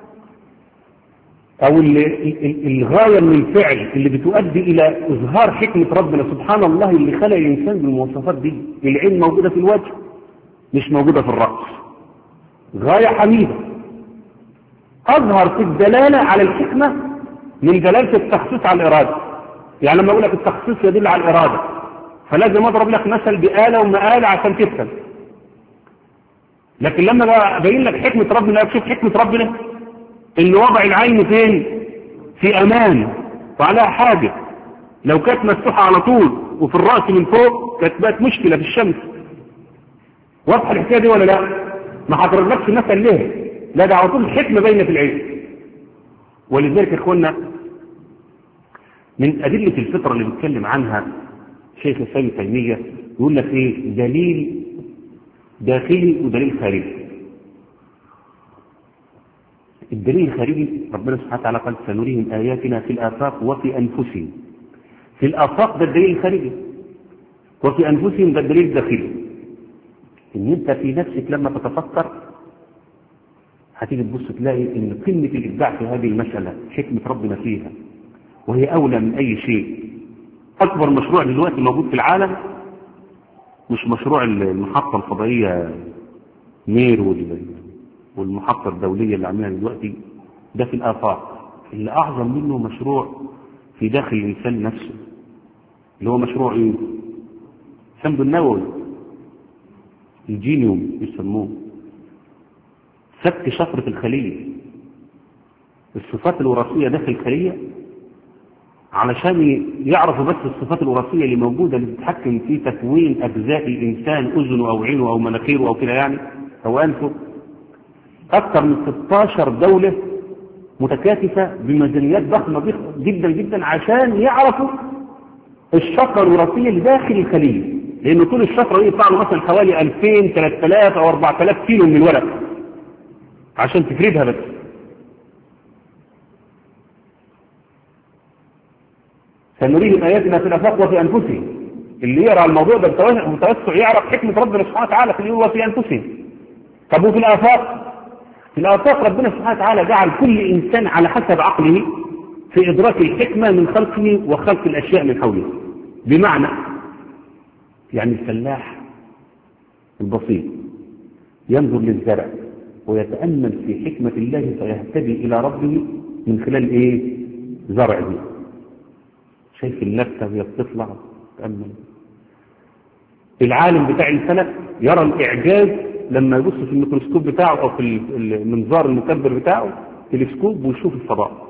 أو الغاية من الفعل اللي بتؤدي إلى إظهار حكمة ربنا سبحان الله اللي خلق الإنسان بالمواصفات دي، العلم موجودة في الوجه مش موجودة في الرأس. غاية حميدة أظهر في الدلالة على الحكمة من دلالة التخصيص على الإرادة. يعني لما أقول لك التخصيص يدل على الإرادة، فلازم أضرب لك مثل بآلة ومآلة عشان تفهم. لكن لما أبين لك حكمة ربنا، أكشف حكمة ربنا إن وضع العين فين؟ في أمان وعليها حاجة. لو كانت مفتوحة على طول وفي الرأس من فوق كانت بقت مشكلة في الشمس. واضح الحكاية دي ولا لا؟ ما هضربلكش مثل ليه؟ لا، ده على طول الحكمة باينة في العين. ولذلك يا اخوانا من أدلة الفطرة اللي بيتكلم عنها شيخ الإسلام ابن تيمية يقول لك ايه؟ دليل داخلي ودليل خارجي. الدليل الخارجي ربنا سبحانه وتعالى قال سنريهم آياتنا في الآفاق وفي أنفسهم. في الآفاق ده الدليل الخارجي، وفي أنفسهم ده الدليل الداخلي. إن أنت في نفسك لما تتفكر هتيجي تبص تلاقي إن قمة الإبداع في هذه المسألة حكمة ربنا فيها، وهي أولى من أي شيء. أكبر مشروع دلوقتي موجود في العالم مش مشروع المحطة الفضائية مير والمحطة الدولية اللي عاملها دلوقتي، ده في الآفاق. اللي أعظم منه مشروع في داخل الإنسان نفسه، اللي هو مشروع إيه؟ الحمض النووي، الجينيوم يسموه، فك شفرة الخلية، الصفات الوراثية داخل الخلية، علشان يعرفوا بس الصفات الوراثية اللي موجودة اللي بتتحكم في تكوين أجزاء الإنسان، أذنه أو عينه أو مناخيره أو كده يعني أو أنفه. أكثر من ستاشر دولة متكاتفة بميزانيات ضخمة جدا جدا عشان يعرفوا الشفرة الوراثية اللي داخل الخلية، لأن طول الشفرة دي يطلع له مثلا حوالي ألفين ثلاثة آلاف أو أربعة آلاف كيلو من الورق عشان تفردها بس. سنريهم آياتنا في الآفاق وفي أنفسهم. اللي يقرأ الموضوع ده بتوسع يعرف حكمة ربنا سبحانه وتعالى في اليوم وفي أنفسهم. طب وفي الآفاق؟ في الآفاق ربنا سبحانه وتعالى جعل كل إنسان على حسب عقله في إدراك الحكمة من خلقه وخلق الأشياء من حوله. بمعنى يعني الفلاح البسيط ينظر للزرع ويتأمل في حكمة الله فيهتدي إلى ربه من خلال إيه؟ زرع دي. شايف النبتة وهي بتطلع تأمل. العالم بتاع الفلك يرى الإعجاز لما يبص في الميكروسكوب بتاعه أو في المنظار المكبر بتاعه تلسكوب ويشوف الفضاء.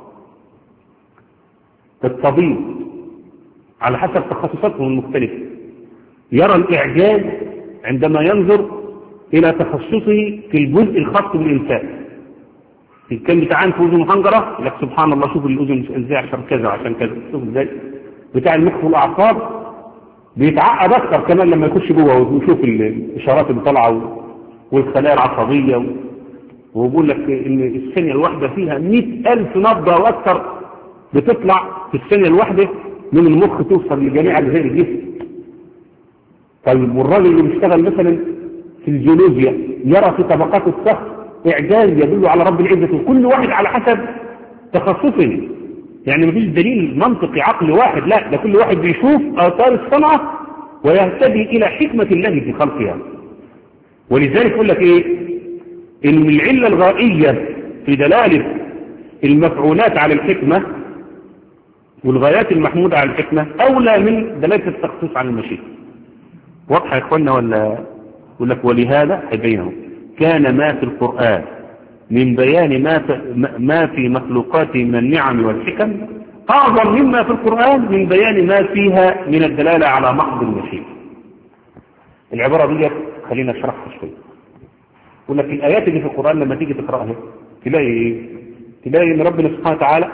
الطبيب على حسب تخصصاتهم المختلفة يرى الإعجاز عندما ينظر إلى تخصصه في الجزء الخاص بالإنسان. كان بتاع في أذن محنجرة لك سبحان الله شوف الأذن ازاي عشان كذا وعشان كذا، شوف ازاي بتاع المخ والأعصاب بيتعقد أكثر كمان لما يخش جوه ويشوف الإشارات اللي طالعة والخلايا العصبية، وبقول لك إن الثانية الواحدة فيها مئة ألف نبضة وأكثر بتطلع في الثانية الواحدة من المخ توصل لجميع أجزاء الجسم. طيب والراجل اللي بيشتغل مثلا في الجيولوجيا يرى في طبقات الصخر إعجاز يدل على رب العزة، وكل واحد على حسب تخصصه، يعني مفيش دليل منطقي عقل واحد، لا ده كل واحد بيشوف آثار الصنعة ويهتدي إلى حكمة الله في خلقها. ولذلك يقول لك إيه؟ إن العلة الغائية في دلالة المفعولات على الحكمة والغايات المحمودة على الحكمة أولى من دلالة التخصيص عن المشيئة. واضحة يا إخوانا ولا؟ يقول لك ولهذا حبينه كان ما في القرآن من بيان ما ما في مخلوقاته من النعم والحكم أعظم مما في القرآن من بيان ما فيها من الدلالة على محض المشيئة. العبارة دي خلينا نشرحها شوية. يقول لك الآيات اللي في القرآن لما تيجي تقرأها تلاقي إيه؟ تلاقي إن ربنا سبحانه وتعالى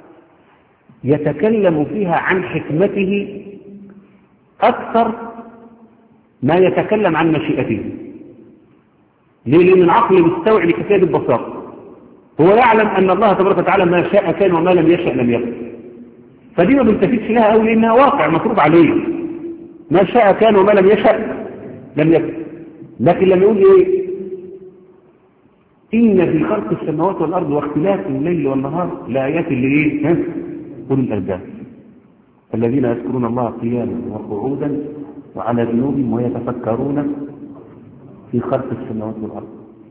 يتكلم فيها عن حكمته أكثر ما يتكلم عن مشيئته. ليه؟ لأن العقل مستوعب لكفاية البساطة، هو يعلم أن الله تبارك وتعالى ما شاء كان وما لم يشاء لم يكن، فدي ما بنتفتش لها أوي لأنها واقع مفروض عليه، ما شاء كان وما لم يشاء لم يكن. لكن لما يقول إيه؟ إن في خلق السماوات والأرض واختلاف الليل والنهار لآيات اللي إيه؟ ها؟ أولي الألباب الذين يذكرون الله قياما وقعودا وعلى جنوبهم ويتفكرون في خلق السماوات والأرض.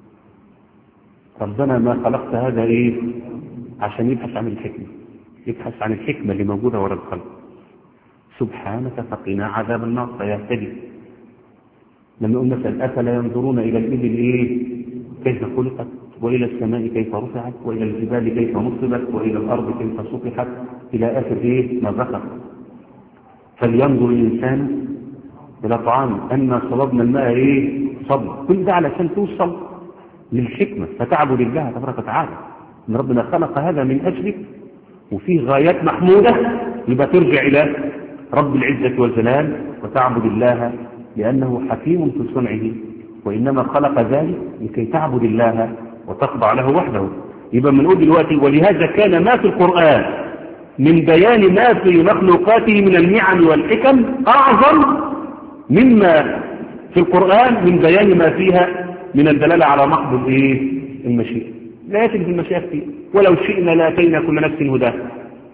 ربنا ما خلقت هذا إيه؟ عشان يبحث عن الحكمة، يبحث عن الحكمة اللي موجودة وراء الخلق. سبحانك فقنا عذاب النار فيهتدي. لما يقول مثلا أفلا ينظرون إلى الإبل إيه؟ كيف خلقت، وإلى السماء كيف رفعت، وإلى الجبال كيف نصبت، وإلى الأرض كيف سطحت، إلى آخر إيه؟ ما ذكر. فلينظر الإنسان إلى طعام أن صببنا الماء إيه؟ صب. كل ده علشان توصل للحكمة فتعبد الله تبارك وتعالى، إن ربنا خلق هذا من أجلك وفيه غايات محمودة، يبقى ترجع إلى رب العزة والجلال وتعبد الله لأنه حكيم في صنعه، وإنما خلق ذلك لكي تعبد الله وتخضع له وحده. يبقى بنقول دلوقتي ولهذا كان ما في القرآن من بيان ما في مخلوقاته من النعم والحكم أعظم مما في القرآن من بيان ما فيها من الدلالة على محض الايه؟ المشيئة. لا يتم في المشيئة فيه ولو شئنا لاتينا كل نفس هداها.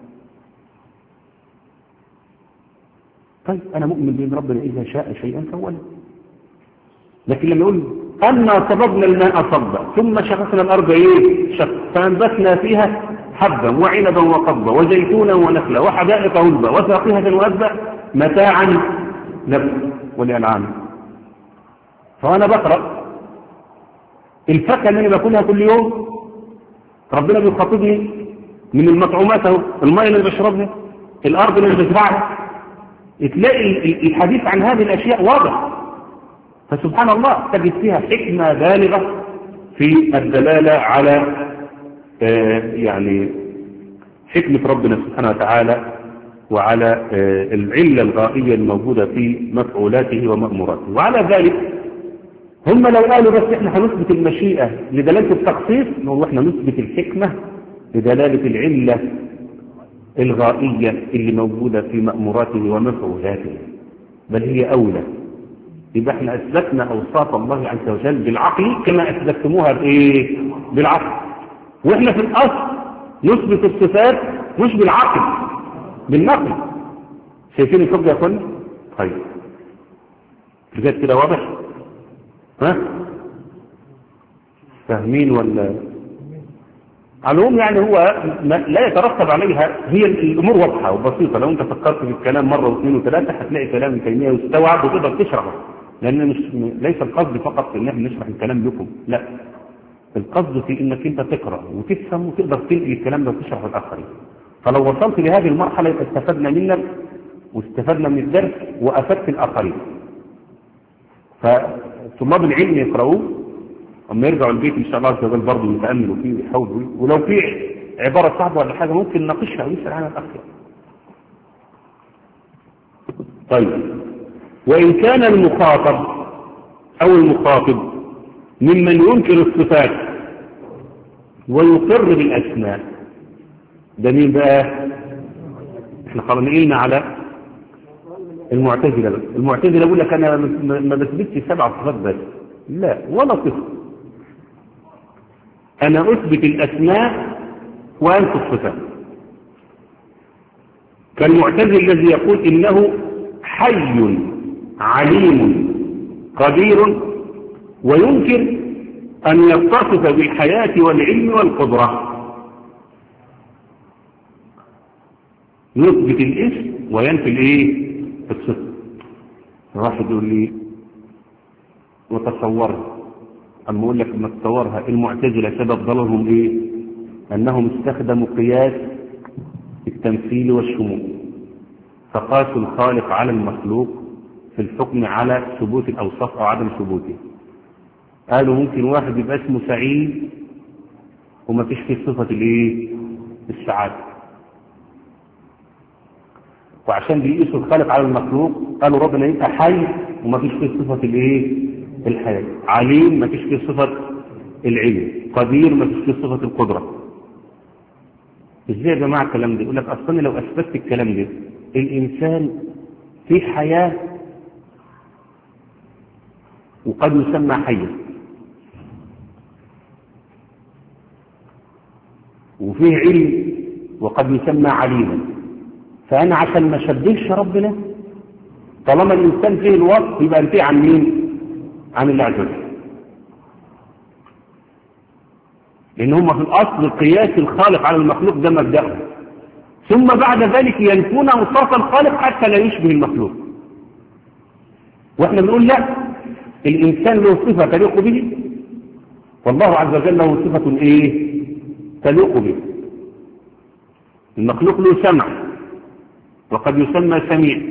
طيب أنا مؤمن بأن ربنا إذا شاء شيئا فوله، لكن لما يقول أنا صببنا الماء صبا ثم شققنا الأرض إيه؟ شق فأنبتنا فيها حبا وعنبا وقضبا وزيتونا ونخلا وحدائق غلبا وفاكهة وأبا متاعا لكم ولأنعام. فأنا بقرأ الفاكهة اللي أنا باكلها كل يوم ربنا بيخاطبني من المطعومات اهو، الماء اللي بشربها، الأرض اللي بزرعها، تلاقي الحديث عن هذه الأشياء واضح. فسبحان الله تجد فيها حكمة بالغة في الدلالة على آه يعني حكمة ربنا سبحانه وتعالى وعلى آه العلة الغائية الموجودة في مفعولاته ومأموراته. وعلى ذلك هم لو قالوا بس احنا هنثبت المشيئة لدلالة التخصيص، نقول احنا نثبت الحكمة لدلالة العلة الغائية اللي موجودة في مأموراته ومفعولاته، بل هي أولى. يبقى احنا أثبتنا أوصاف الله عز وجل بالعقل كما أثبتموها بإيه؟ بالعقل. وإحنا في الأصل نثبت الصفات مش بالعقل، بالنقل. شايفين الفرق يا أخوان؟ طيب رجعت كده واضح؟ ها؟ فاهمين ولا؟ على العموم يعني هو لا يترتب عليها، هي الأمور واضحة وبسيطة. لو أنت فكرت في الكلام مرة واثنين وثلاثة هتلاقي كلام تيمية يستوعب وتقدر تشرحه، لأن مش ليس القصد فقط إن احنا نشرح الكلام لكم، لا، القصد في إنك أنت تقرأ وتفهم وتقدر تنقل الكلام ده وتشرحه للآخرين. فلو وصلت لهذه المرحلة يبقى استفدنا منك واستفدنا من الدرس وأفدت الآخرين. فطلاب العلم يقرأوه اما يرجعوا البيت ان شاء الله عز وجل برضه يتأملوا فيه ويحاولوا، ولو في عبارة صعبة ولا حاجة ممكن نناقشها ويسأل عنها الأخ. طيب، وإن كان المخاطب أو المخاطب ممن ينكر الصفات ويقر بالأسماء، ده مين بقى؟ احنا خلاص نقلنا على المعتزلة بقى. المعتزلة يقول لك أنا ما بثبتش سبع صفات بس، لا ولا صفة، أنا أثبت الأسماء وأنفي الصفات. كالمعتزل الذي يقول إنه حي عليم قدير وينكر أن يتصف بالحياة والعلم والقدرة، يثبت الاسم وينفي الايه؟ الصفة. واحد يقول لي وتصورها، اما اقول لك لما تصورها المعتزلة سبب ضلالهم ايه؟ انهم استخدموا قياس التمثيل والشمول، فقاسوا الخالق على المخلوق في الحكم على ثبوت الاوصاف او عدم ثبوته. قالوا ممكن واحد يبقى اسمه سعيد وما فيش فيه صفة الايه؟ السعادة، وعشان بيقيسوا الخالق على المخلوق قالوا ربنا يبقى حي وما فيش فيه صفة الايه؟ الحياة، عليم ما فيش فيه صفة العلم، قدير ما فيش فيه صفة القدرة. ازاي يا جماعة الكلام ده؟ يقول لك اصلا لو اثبتت الكلام ده الانسان فيه حياة وقد يسمى حيا، وفيه علم وقد يسمى عليما، فأنا عشان ما شبهش ربنا طالما الإنسان فيه الوصف يبقى انتهي عن مين؟ عن الله عز وجل. لأن هم في الأصل قياس الخالق على المخلوق ده مبدأه، ثم بعد ذلك ينفون أوصاف الخالق حتى لا يشبه المخلوق. وإحنا بنقول لا، الإنسان له صفة تليق به والله عز وجل له صفة إيه؟ تليق به. المخلوق له سمع وقد يسمى سميع،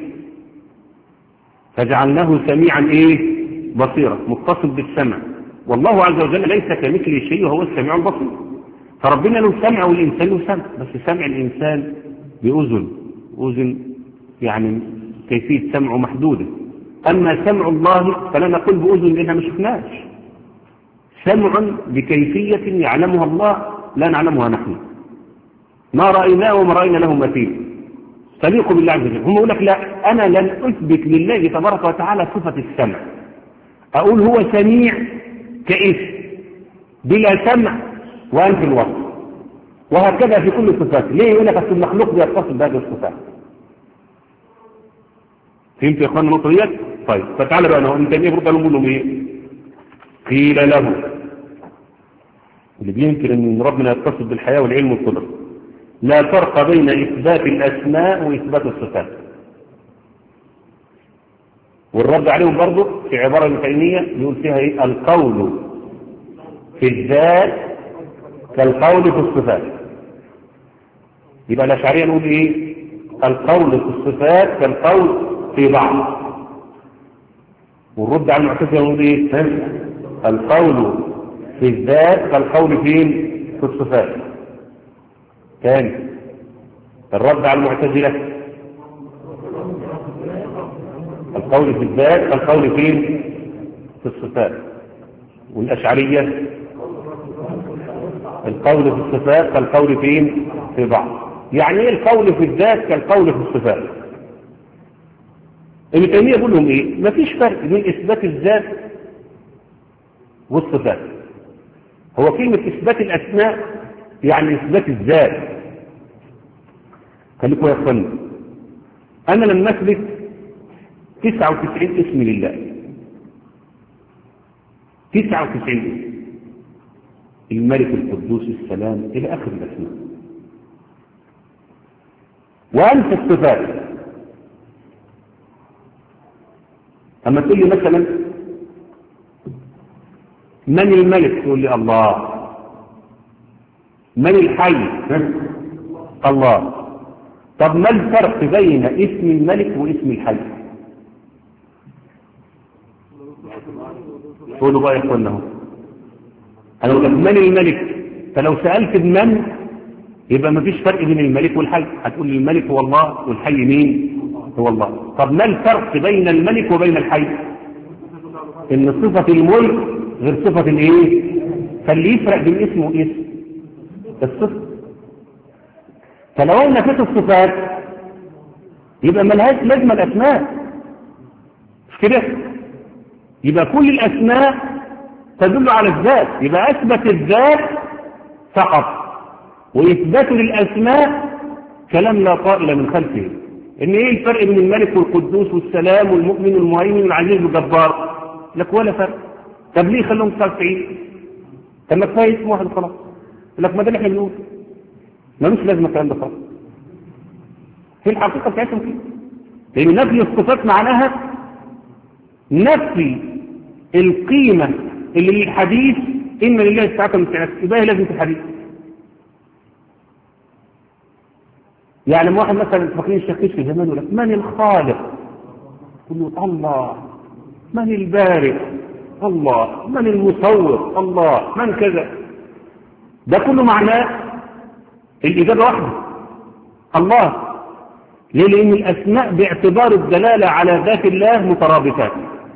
فجعلناه سميعا ايه؟ بصيرا، متصل بالسمع، والله عز وجل ليس كمثله شيء وهو السميع البصير. فربنا له سمع والإنسان له سمع، بس سمع الإنسان بأذن، أذن يعني كيفية سمعه محدودة، أما سمع الله فلا نقول بأذن لأنها ما شفناش، سمع بكيفية يعلمها الله لا نعلمها نحن، ما رأيناه وما رأينا له مثيل، تليق بالله عز وجل. هم يقول لك لا، أنا لن أثبت لله تبارك وتعالى صفة السمع، أقول هو سميع كاسم بلا سمع وأنفي الوصف، وهكذا في كل الصفات. ليه؟ يقول لك أصل المخلوق بيتصف بهذه الصفات. فهمت يا اخوانا النقطة ديت؟ طيب فتعالى بقى انا انت ايه برضه نقول لهم ايه؟ قيل له اللي بينكر ان ربنا يتصف بالحياة والعلم والقدرة لا فرق بين اثبات الاسماء واثبات الصفات. والرد عليهم برضه في عبارة التيمية يقول فيها ايه؟ القول في الذات كالقول في الصفات. يبقى الاشعرية نقول ايه؟ القول في الصفات كالقول في بعض. والرد على المعتزلة نقول ايه؟ القول في الذات كالقول فين؟ في الصفات. ثاني الرد على المعتزلة القول في الذات كالقول فين؟ في الصفات. والأشعرية القول في الصفات كالقول فين؟ في بعض. يعني ايه القول في الذات كالقول في الصفات؟ ابن تيمية يقول لهم ايه؟ مفيش فرق بين اثبات الذات والصفات. هو كلمة اثبات الاسماء يعني اثبات الذات. خليكم يا اخواني، انا لما اثبت تسعة وتسعين اسم لله، تسعة وتسعين اسم، الملك القدوس السلام الى اخر الاسماء، وانت الصفات. اما تقول لي مثلا من الملك؟ تقول لي الله. من الحي؟ الله. طب ما الفرق بين اسم الملك واسم الحي؟ تقولوا بقى يا اخوانا انا اقول لك من الملك، فلو سألت بمن يبقى ما فيش فرق بين الملك والحي، هتقول لي الملك هو الله والحي مين؟ هو الله. طب ما الفرق بين الملك وبين الحي؟ ان صفة الملك غير صفة الايه؟ فاللي يفرق بين اسمه واسم الصفة. فلو ان نفيت الصفات يبقى ملهاش لازمة الاسماء، مش كده؟ يبقى كل الاسماء تدل على الذات، يبقى اثبت الذات فقط، واثبات للاسماء كلام لا طائل من خلفه. ان ايه الفرق بين الملك والقدوس والسلام والمؤمن والمهيمن والعزيز والجبار؟ لك ولا فرق. طب ليه خلوهم تسعين؟ طب ما كفايه اسم واحد خلاص. لك ما ده اللي احنا بنقول ملوش لازمه الكلام ده خالص. في الحقيقه بتاعتهم كده، لان نفي الصفات معناها نفي القيمه اللي للحديث ان لله تعالى مستعد، يبقى لازم في الحديث. يعني واحد مثلا فاكرين الشيخ في زمان يقول لك من الخالق؟ يقول له الله. من البارئ؟ الله. من المصور؟ الله. من كذا؟ ده كله معناه الإجابة واحدة، الله. ليه؟ لأن الأسماء باعتبار الدلالة على ذات الله مترابطات،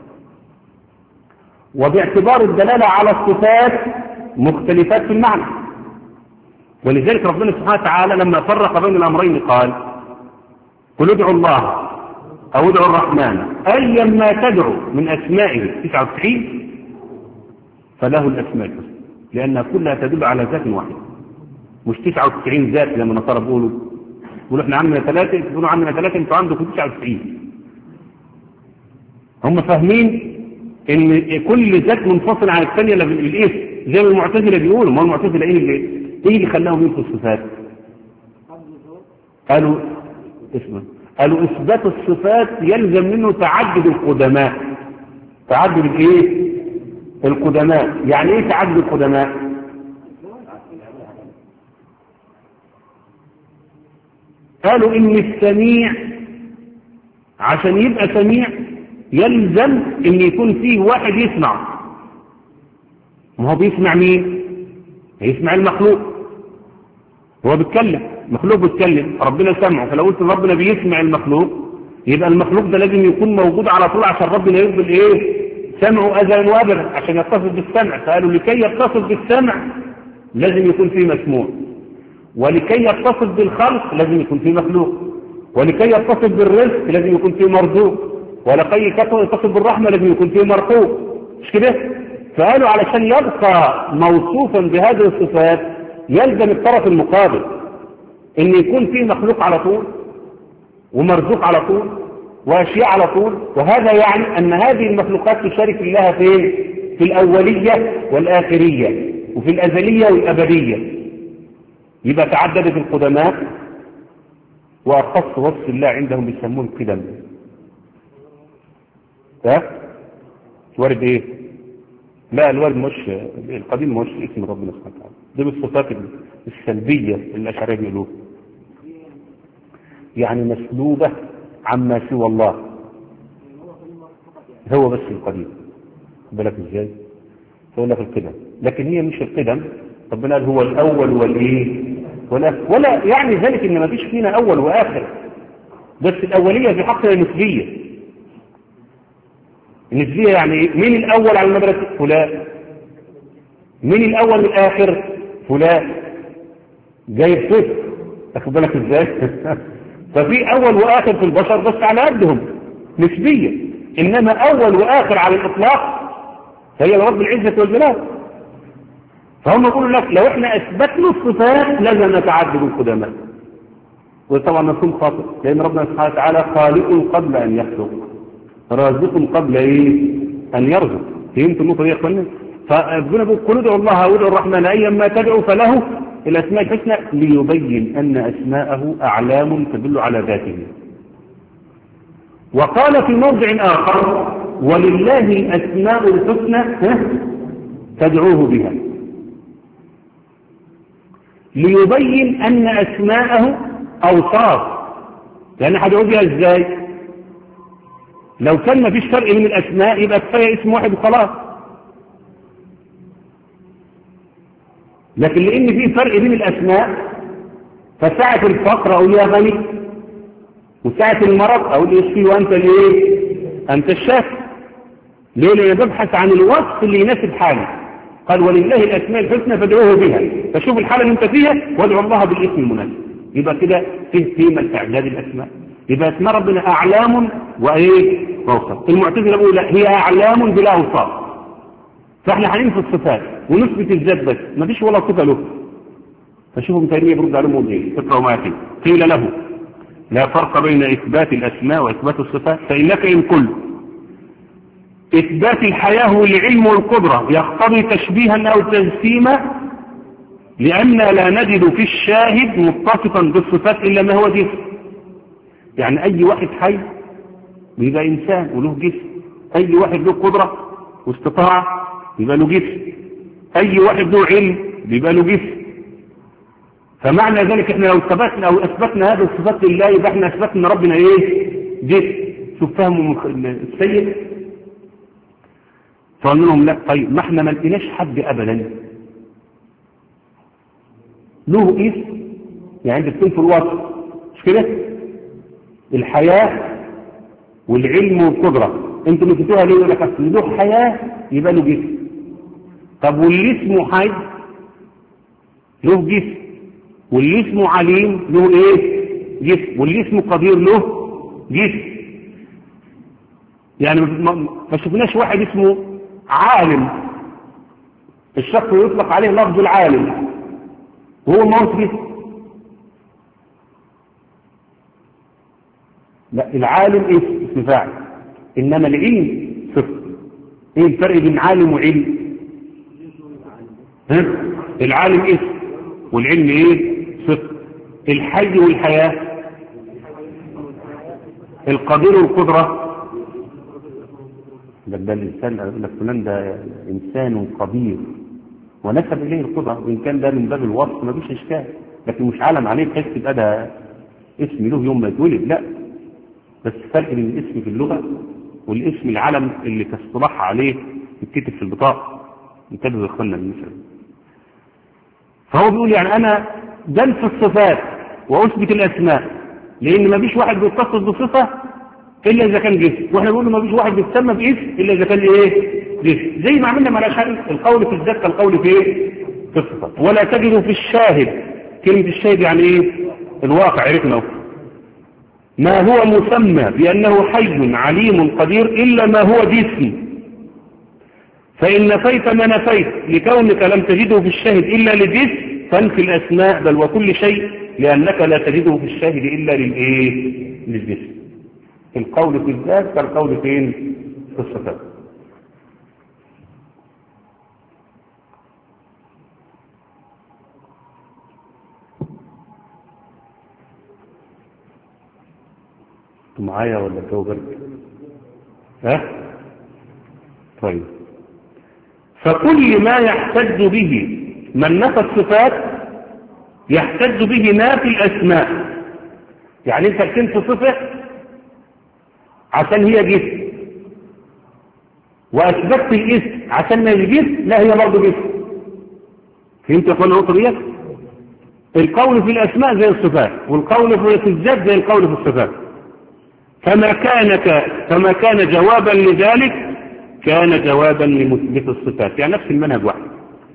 وباعتبار الدلالة على الصفات مختلفات في المعنى. ولذلك ربنا سبحانه وتعالى لما فرق بين الأمرين قال قل ادعوا الله أو ادعوا الرحمن أيا ما تدعو من أسمائه تسعة وتسعين فله الأسماء الحسنى، لأنها كلها تدل على ذات واحد، مش تسعة وتسعين ذات لما النصارى بيقولوا يقولوا احنا عندنا ثلاثة، يقولوا عندنا ثلاثة، انتوا عندكم تسعة وتسعين. هم فاهمين ان كل ذات منفصل عن الثانية بالاسم، زي ما المعتزلة بيقولوا. ما المعتزلة ايه اللي ايه اللي خلاهم ينفوا الصفات؟ قالوا اسمه قالوا اثبات الصفات يلزم منه تعدد القدماء. تعدد الايه؟ القدماء. يعني ايه تعدد القدماء؟ قالوا ان السميع عشان يبقى سميع يلزم ان يكون فيه واحد يسمع. ما هو بيسمع مين؟ يسمع المخلوق، هو بيتكلم، مخلوق بيتكلم، ربنا سمعه. فلو قلت ربنا بيسمع المخلوق يبقى المخلوق ده لازم يكون موجود على طول عشان ربنا يقبل ايه؟ سمعه أذن وابدا عشان يتصل بالسمع. فقالوا لكي يتصل بالسمع لازم يكون فيه مسموع، ولكي يتصل بالخلق لازم يكون فيه مخلوق، ولكي يتصل بالرزق لازم يكون فيه مرزوق، ولكي يتصل بالرحمة لازم يكون فيه مرحوم. مش كده؟ فقالوا علشان يبقى موصوفا بهذه الصفات يلزم الطرف المقابل ان يكون فيه مخلوق على طول ومرزوق على طول واشياء على طول. وهذا يعني ان هذه المخلوقات تشارك الله فين؟ في الاولية والاخرية وفي الازلية والابدية. يبقى تعددت القدماء، واخص وصف الله عندهم بيسموه القدم. ها؟ ورد ايه؟ لا الورد مش القديم، مش اسم ربنا سبحانه وتعالى. دي بالصفات السلبية اللي الأشعرية بيقولوها، يعني مسلوبة عما سوى الله. هو بس القديم، بالك ازاي؟ هو لك القدم، لكن هي مش القدم. ربنا قال هو الأول والإيه ولا ولا يعني ذلك إن ما فيش فينا أول وآخر، بس الأولية في حقها نسبية. النسبية يعني مين الأول على المدرسة؟ فلان. مين الأول والآخر؟ فلان. جايب صفر، أخذ بالك إزاي؟ ففي أول وآخر في البشر بس على قدهم نسبية، إنما أول وآخر على الإطلاق فهي رب العزة والجلال. فهم يقولوا لك لو احنا أثبتنا الصفات لازم نتعدد القدماء، وطبعا مفهوم خاطئ، لأن ربنا سبحانه وتعالى خالق قبل أن يخلق، رازق قبل ايه ان يرزق. فهمت النقطه دي يا اخوانا؟ فربنا بيقول قل ادعوا الله وادعوا الرحمن ايا ما تدعوا فله الاسماء الحسنى، ليبين ان اسماءه اعلام تدل على ذاته. وقال في موضع اخر ولله الاسماء الحسنى تدعوه بها، ليبين ان اسماءه اوصاف. لان هدعوه بها ازاي؟ لو كان ما فيش فرق من الأسماء يبقى كفاية اسم واحد وخلاص. لكن لان في فرق بين الاسماء، فساعة الفقر اقول يا غني، وساعة المرض اقول اشفي وانت الايه؟ انت الشافي. ليه؟ لان ببحث عن الوصف اللي يناسب حالي. قال ولله الاسماء الحسنى فادعوه بها، فشوف الحالة اللي انت فيها وادعو الله بالاسم المناسب. يبقى كده فيه قيمة في اعداد الاسماء. يبقى اسماء ربنا اعلام وايه؟ واوصاف. المعتزله بيقول لا، هي اعلام بلا اوصاف. فاحنا هننفي الصفات ونثبت الذات بس، ما فيش ولا صفه له. فشوفوا ابن تيميه برد عليهم يقول ايه؟ اقرأوا ما فيه. قيل له لا فرق بين اثبات الاسماء واثبات الصفات، فانك ان قلت اثبات الحياه والعلم والقدره يقتضي تشبيها او تجسيما، لاننا لا نجد في الشاهد متصفا بالصفات الا ما هو جسم. يعني اي واحد حي بيبقى انسان وله جسم، اي واحد له قدره واستطاعه يبقى له جسم، اي واحد له علم بيبقى له جسم. فمعنى ذلك احنا لو اثبتنا او اثبتنا هذه الصفات لله يبقى احنا اثبتنا ربنا ايه؟ جسم. شوف فهموا السيد. فقالوا لهم لا، طيب ما احنا ما لقيناش حد ابدا له اسم، يعني انت بتكون في الوصف مش كده؟ الحياه والعلم والقدره انتوا نسيتوها ليه؟ يقول لك اصل له حياه يبقى له جسم. طب واللي اسمه حي له جسم، واللي اسمه عليم له ايه؟ جسم، واللي اسمه قدير له جسم. يعني ما شفناش واحد اسمه عالم الشخص يطلق عليه لفظ العالم وهو موت جسم. لا، العالم اسم اسم فاعل، انما العلم صفر. ايه الفرق بين عالم وعلم؟ ها؟ العالم اسم والعلم ايه؟ صفر. الحي والحياة، القدير والقدرة. ده ده الانسان يقول لك فلان ده انسان قدير ونسب اليه القدرة، وان كان ده من باب الوصف ما فيش اشكال، لكن مش عالم عليه بحيث يبقى ده اسم له يوم ما يتولد، لا. بس فرق بين الاسم في اللغة والاسم العلم اللي تصطلح عليه يتكتب في البطاقة. انتبهوا يا اخوانا المثل. فهو بيقول يعني انا بنفي الصفات واثبت الاسماء، لان ما فيش واحد بيتصف بصفة الا اذا كان جسم، واحنا بنقول ما فيش واحد بيتسمى باسم الا اذا كان ايه؟ جسم. زي ما عملنا مع الاشعري، القول في الذات كالقول في ايه؟ في الصفات. ولا تجد في الشاهد، كلمة الشاهد يعني ايه؟ الواقع، عرفنا ما هو مسمى بأنه حي عليم قدير إلا ما هو جسم. فإن نفيت ما نفيت لكونك لم تجده في الشاهد إلا لجسم فانفي الأسماء بل وكل شيء، لأنك لا تجده في الشاهد إلا للإيه؟ للجسم. القول في الذات كالقول فين؟ في الصفات. معايا ولا الجو برد؟ ها؟ طيب. فكل ما يحتج به من نفى الصفات يحتج به نافي الاسماء. يعني انت بتنفي صفه عشان هي جسم، واثبتت الاسم عشان ما يجسم، لا هي برضه جسم. فهمت يا اخوانا النقطه ديت؟ القول في الاسماء زي الصفات، والقول في الذات زي القول في الصفات. فما كان فما كان جوابا لذلك كان جوابا لمثبت الصفات، يعني نفس المنهج واحد.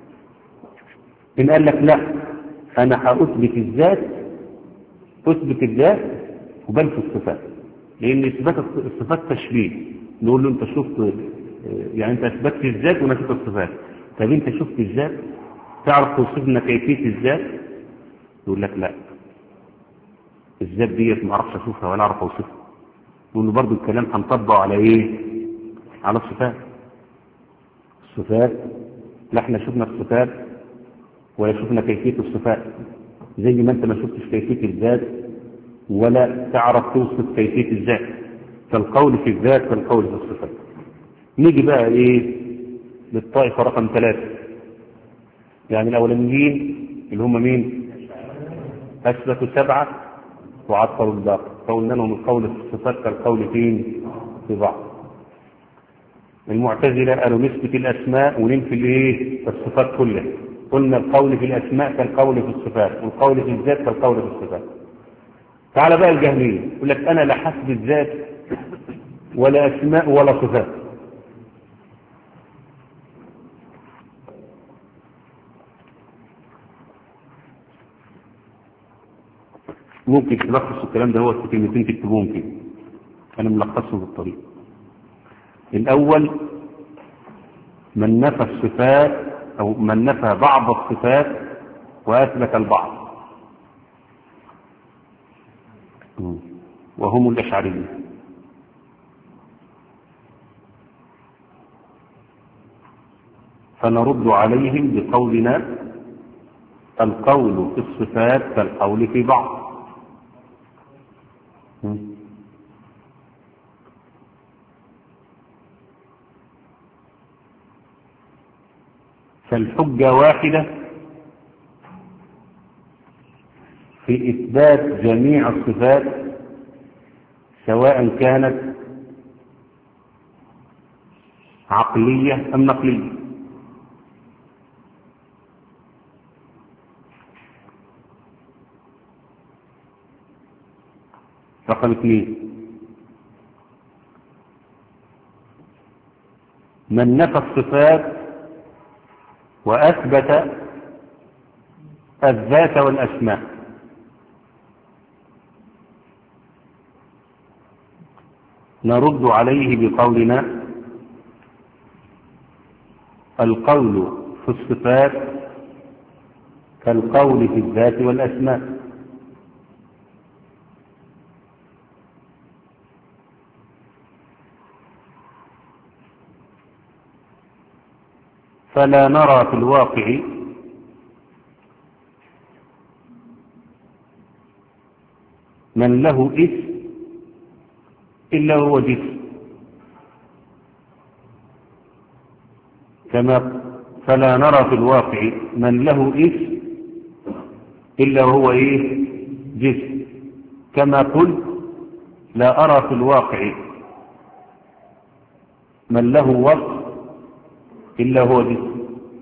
إن قال لك لا أنا هأثبت الذات، أثبت الذات وبنفي الصفات، لأن إثبات الصفات تشبيه. نقول له أنت شفت، يعني أنت أثبتت الذات ونفيت الصفات، طب أنت شفت الذات تعرف توصف لنا كيفية الذات؟ يقول لك لا، الذات ديت ما أعرفش أشوفها ولا أعرف أوصفها. نقول له برضه الكلام هنطبقه على إيه؟ على الصفات. الصفات لا احنا شفنا الصفات ولا شفنا كيفية الصفات، زي ما انت ما شفتش كيفية الذات ولا تعرف توصف كيفية الذات. فالقول في الذات كالقول في الصفات. نيجي بقى ايه للطائفة رقم ثلاثة، يعني الاولانيين اللي هم مين؟ اثبتوا سبعة وعطلوا الباقي، قولنا لهم القول في الصفات كالقول فين؟ في بعض. المعتزلة قالوا نثبت الاسماء وننفي الايه؟ الصفات كلها. قلنا القول في الأسماء كالقول في الصفات، والقول في الذات كالقول في الصفات. تعال بقى الجهمية يقول لك أنا لا حسب الذات ولا أسماء ولا صفات. ممكن تلخص الكلام ده هو في كلمتين تكتبوهم كده، أنا ملخصهم بالطريقة. الأول من نفى الصفات أو من نفى بعض الصفات وأثبت البعض، وهم الأشعرية. فنرد عليهم بقولنا القول في الصفات كالقول في بعض. فالحجة واحدة في إثبات جميع الصفات سواء كانت عقلية أم نقلية. رقم اثنين من نفى الصفات وأثبت الذات والأسماء نرد عليه بقولنا القول في الصفات كالقول في الذات والأسماء. فلا نرى في الواقع من له اسم إلا هو جسم، كما فلا نرى في الواقع من له اسم إلا هو إيه؟ جسم. كما قلت لا أرى في الواقع من له وصف إلا هو جسم.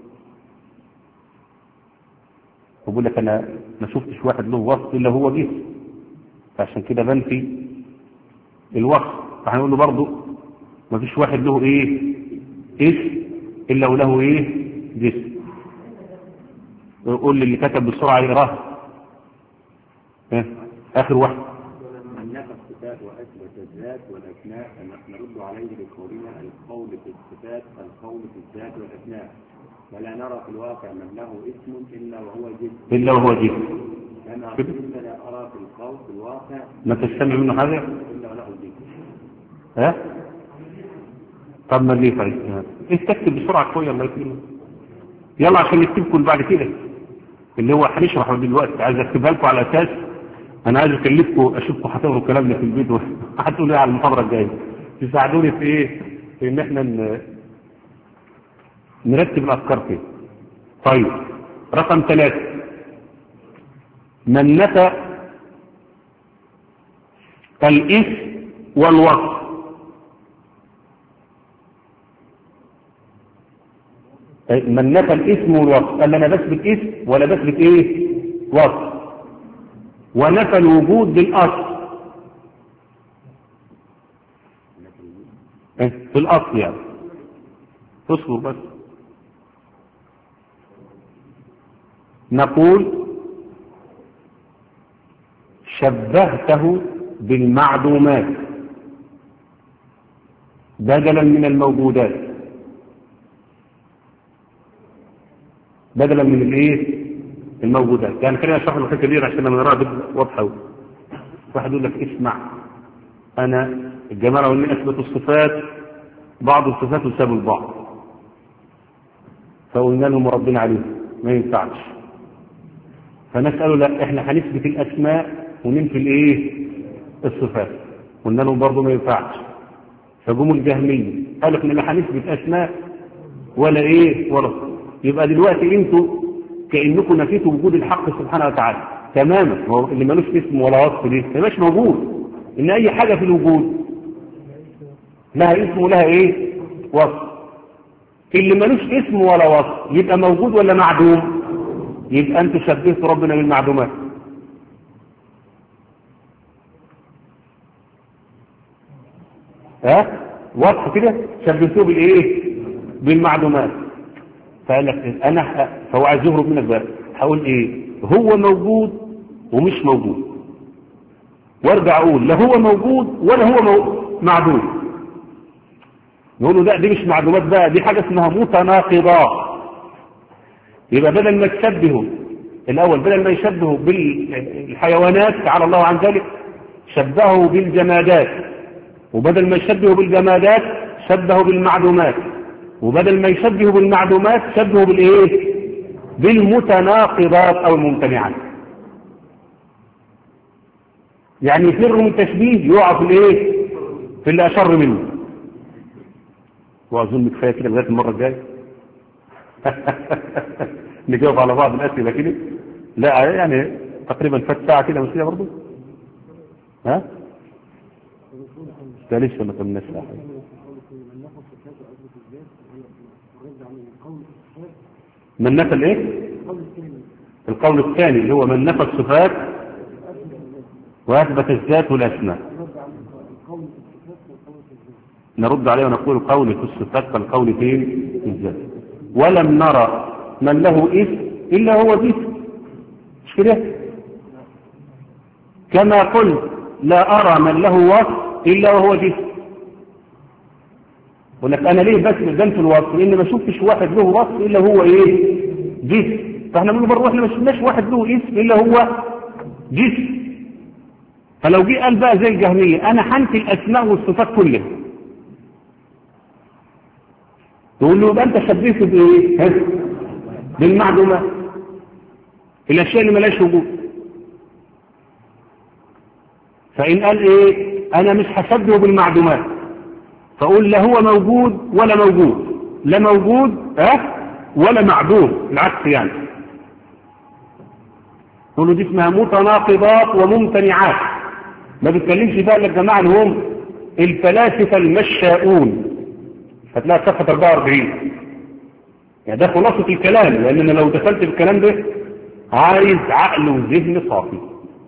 بقول لك أنا ما شفتش واحد له وصف إلا هو جسم، فعشان كده بنفي الوصف. فهنقول له برضه ما فيش واحد له إيه؟ اسم إلا وله إيه؟ جسم. قول لي اللي كتب بسرعة يقراه. آخر واحد. من نفى الصفات وأثبت الذات والأسماء نرد عليه بقولنا القول في الصفات القول في الذات والأسماء، ولا نرى في الواقع من له اسم إلا وهو جسم. إلا وهو جسم. كما قلت لا أرى في القول في الواقع ما تستمع منه حاجة إلا وله جسم. ها؟ طب ما ليه طيب؟ استكتب بسرعة شوية الله يكرمك. يلا عشان نكتبكم بعد كده اللي هو هنشرحه دلوقتي. عايز اكتبها لكم على اساس انا عايز اكلفكم اشوفكم هتقروا الكلام ده في البيت وهتقولوا ايه على المحاضره الجايه. تساعدوني في ايه؟ في ان احنا نرتب الافكار كده. طيب رقم ثلاثة من نفى الاسم والوصف. من نفى الاسم والوصف قال انا بثبت اسم ولا بثبت ايه؟ وصف. ونفى الوجود بالاصل في الاصل يعني. اصبر بس. نقول شبهته بالمعدومات بدلا من الموجودات، بدلا من الايه؟ الموجودات. يعني خلينا نشرح الحته دي عشان لما نراها واضحه. واحد يقول لك اسمع انا الجماعه واللي اثبتوا الصفات بعض الصفات وسابوا البعض، فقلنا لهم ربنا عليهم ما ينفعش. فنساله لا احنا هنثبت الاسماء وننفي الايه؟ الصفات. قلنا لهم برضه ما ينفعش. فجم الجهميه قالوا احنا لا هنثبت اسماء ولا ايه ولا صفات. يبقى دلوقتي انتوا كأنكم نفيتوا وجود الحق سبحانه وتعالى تماما. هو اللي ملوش اسم ولا وصف ليه؟ ما يبقاش موجود. ان اي حاجة في الوجود لها اسم ولها ايه؟ وصف. اللي ملوش اسم ولا وصف يبقى موجود ولا معدوم؟ يبقى أنت شبهت ربنا بالمعدومات. ها واضح كده؟ شبهتوه بالايه؟ بالمعدومات. فقال لك انا فهو عايز يهرب منك بقى. هقول ايه؟ هو موجود ومش موجود، وارجع اقول لا هو موجود ولا هو مو... معدوم. نقول له لا دي مش معدومات بقى، دي حاجه اسمها متناقضات. يبقى بدل ما تشبهه الاول، بدل ما يشبهه بالحيوانات تعالى الله عن ذلك، شبهه بالجمادات، وبدل ما يشبهه بالجمادات شبهه بالمعدومات، وبدل ما يشبهه بالمعدومات شبهه بالايه؟ بالمتناقضات او الممتنعات. يعني يفر من التشبيه يقع في الايه؟ في اللي اشر منه. واظن كفايه كده لغايه المره الجايه. نجاوب على بعض الاسئله كده. لا يعني تقريبا فات ساعه كده مش كده برضه؟ ها؟ ده لسه ما كملناش حاجه. من نفى الايه؟ القول الثاني اللي هو من نفى الصفات واثبت الذات والاسماء. نرد عليه ونقول قول في الصفات كالقول في الذات. ولم نرى من له اسم الا هو جسم، مش كده؟ كما قلت لا ارى من له وصف الا وهو جسم. يقول لك انا ليه بس مدام في الوصف؟ لان ما شفتش واحد له وصف الا هو ايه؟ جسم. فاحنا بنقول برضه احنا ما شفناش واحد له اسم الا هو جسم. فلو جه قال بقى زي الجهميه انا حنفي الاسماء والصفات كلها، تقول له يبقى انت شبهته بايه؟ بالمعدومات، الاشياء اللي مالهاش وجود. فان قال ايه؟ انا مش هشبهه بالمعدومات، فاقول لا هو موجود ولا موجود، لا موجود اه ولا معدوم، العكس يعني. نقول له دي اسمها متناقضات وممتنعات. ما بيتكلمش بقى للجماعه اللي هم الفلاسفه المشاؤون، هتلاقي صفحه أربعة وأربعين. يعني ده خلاصه الكلام، لان انا لو دخلت في الكلام ده عايز عقل وذهن صافي،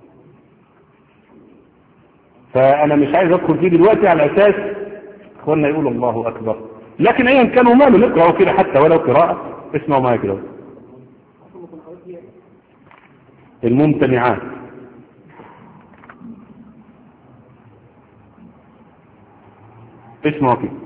فانا مش عايز ادخل فيه دلوقتي على اساس اخواننا يقولوا الله اكبر. لكن ايا كانوا ماله نقرأوا كده حتى ولو قراءة، اسمعوا معايا كده. الممتنعات اسمعوا كده.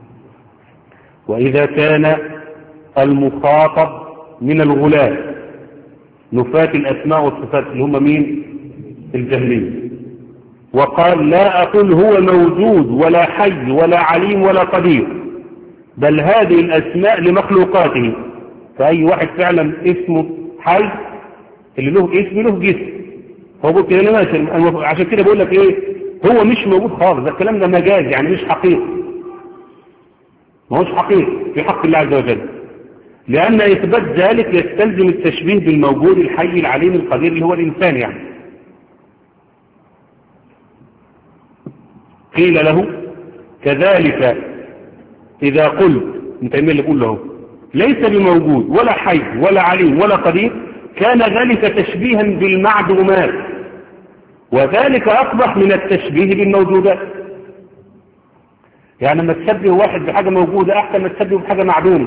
وإذا كان المخاطب من الغلاة نفاة الأسماء والصفات اللي هم مين؟ الجهمية، وقال لا أقول هو موجود ولا حي ولا عليم ولا قدير، بل هذه الأسماء لمخلوقاته. فأي واحد فعلا اسمه حي اللي له اسم له جسم، هو بقول كده ماشي. عشان كده بقول لك ايه؟ هو مش موجود خالص، ده الكلام ده مجاز يعني مش حقيقي، ما هوش حقيقي في حق الله عز وجل، لأن إثبات ذلك يستلزم التشبيه بالموجود الحي العليم القدير اللي هو الإنسان يعني. قيل له كذلك إذا قلت، انت اللي يقول له ليس بموجود ولا حي ولا عليم ولا قدير، كان ذلك تشبيها بالمعدومات، وذلك أقبح من التشبيه بالموجودات. يعني لما تشبه واحد بحاجة موجودة أحسن ما تشبه بحاجة معدومة.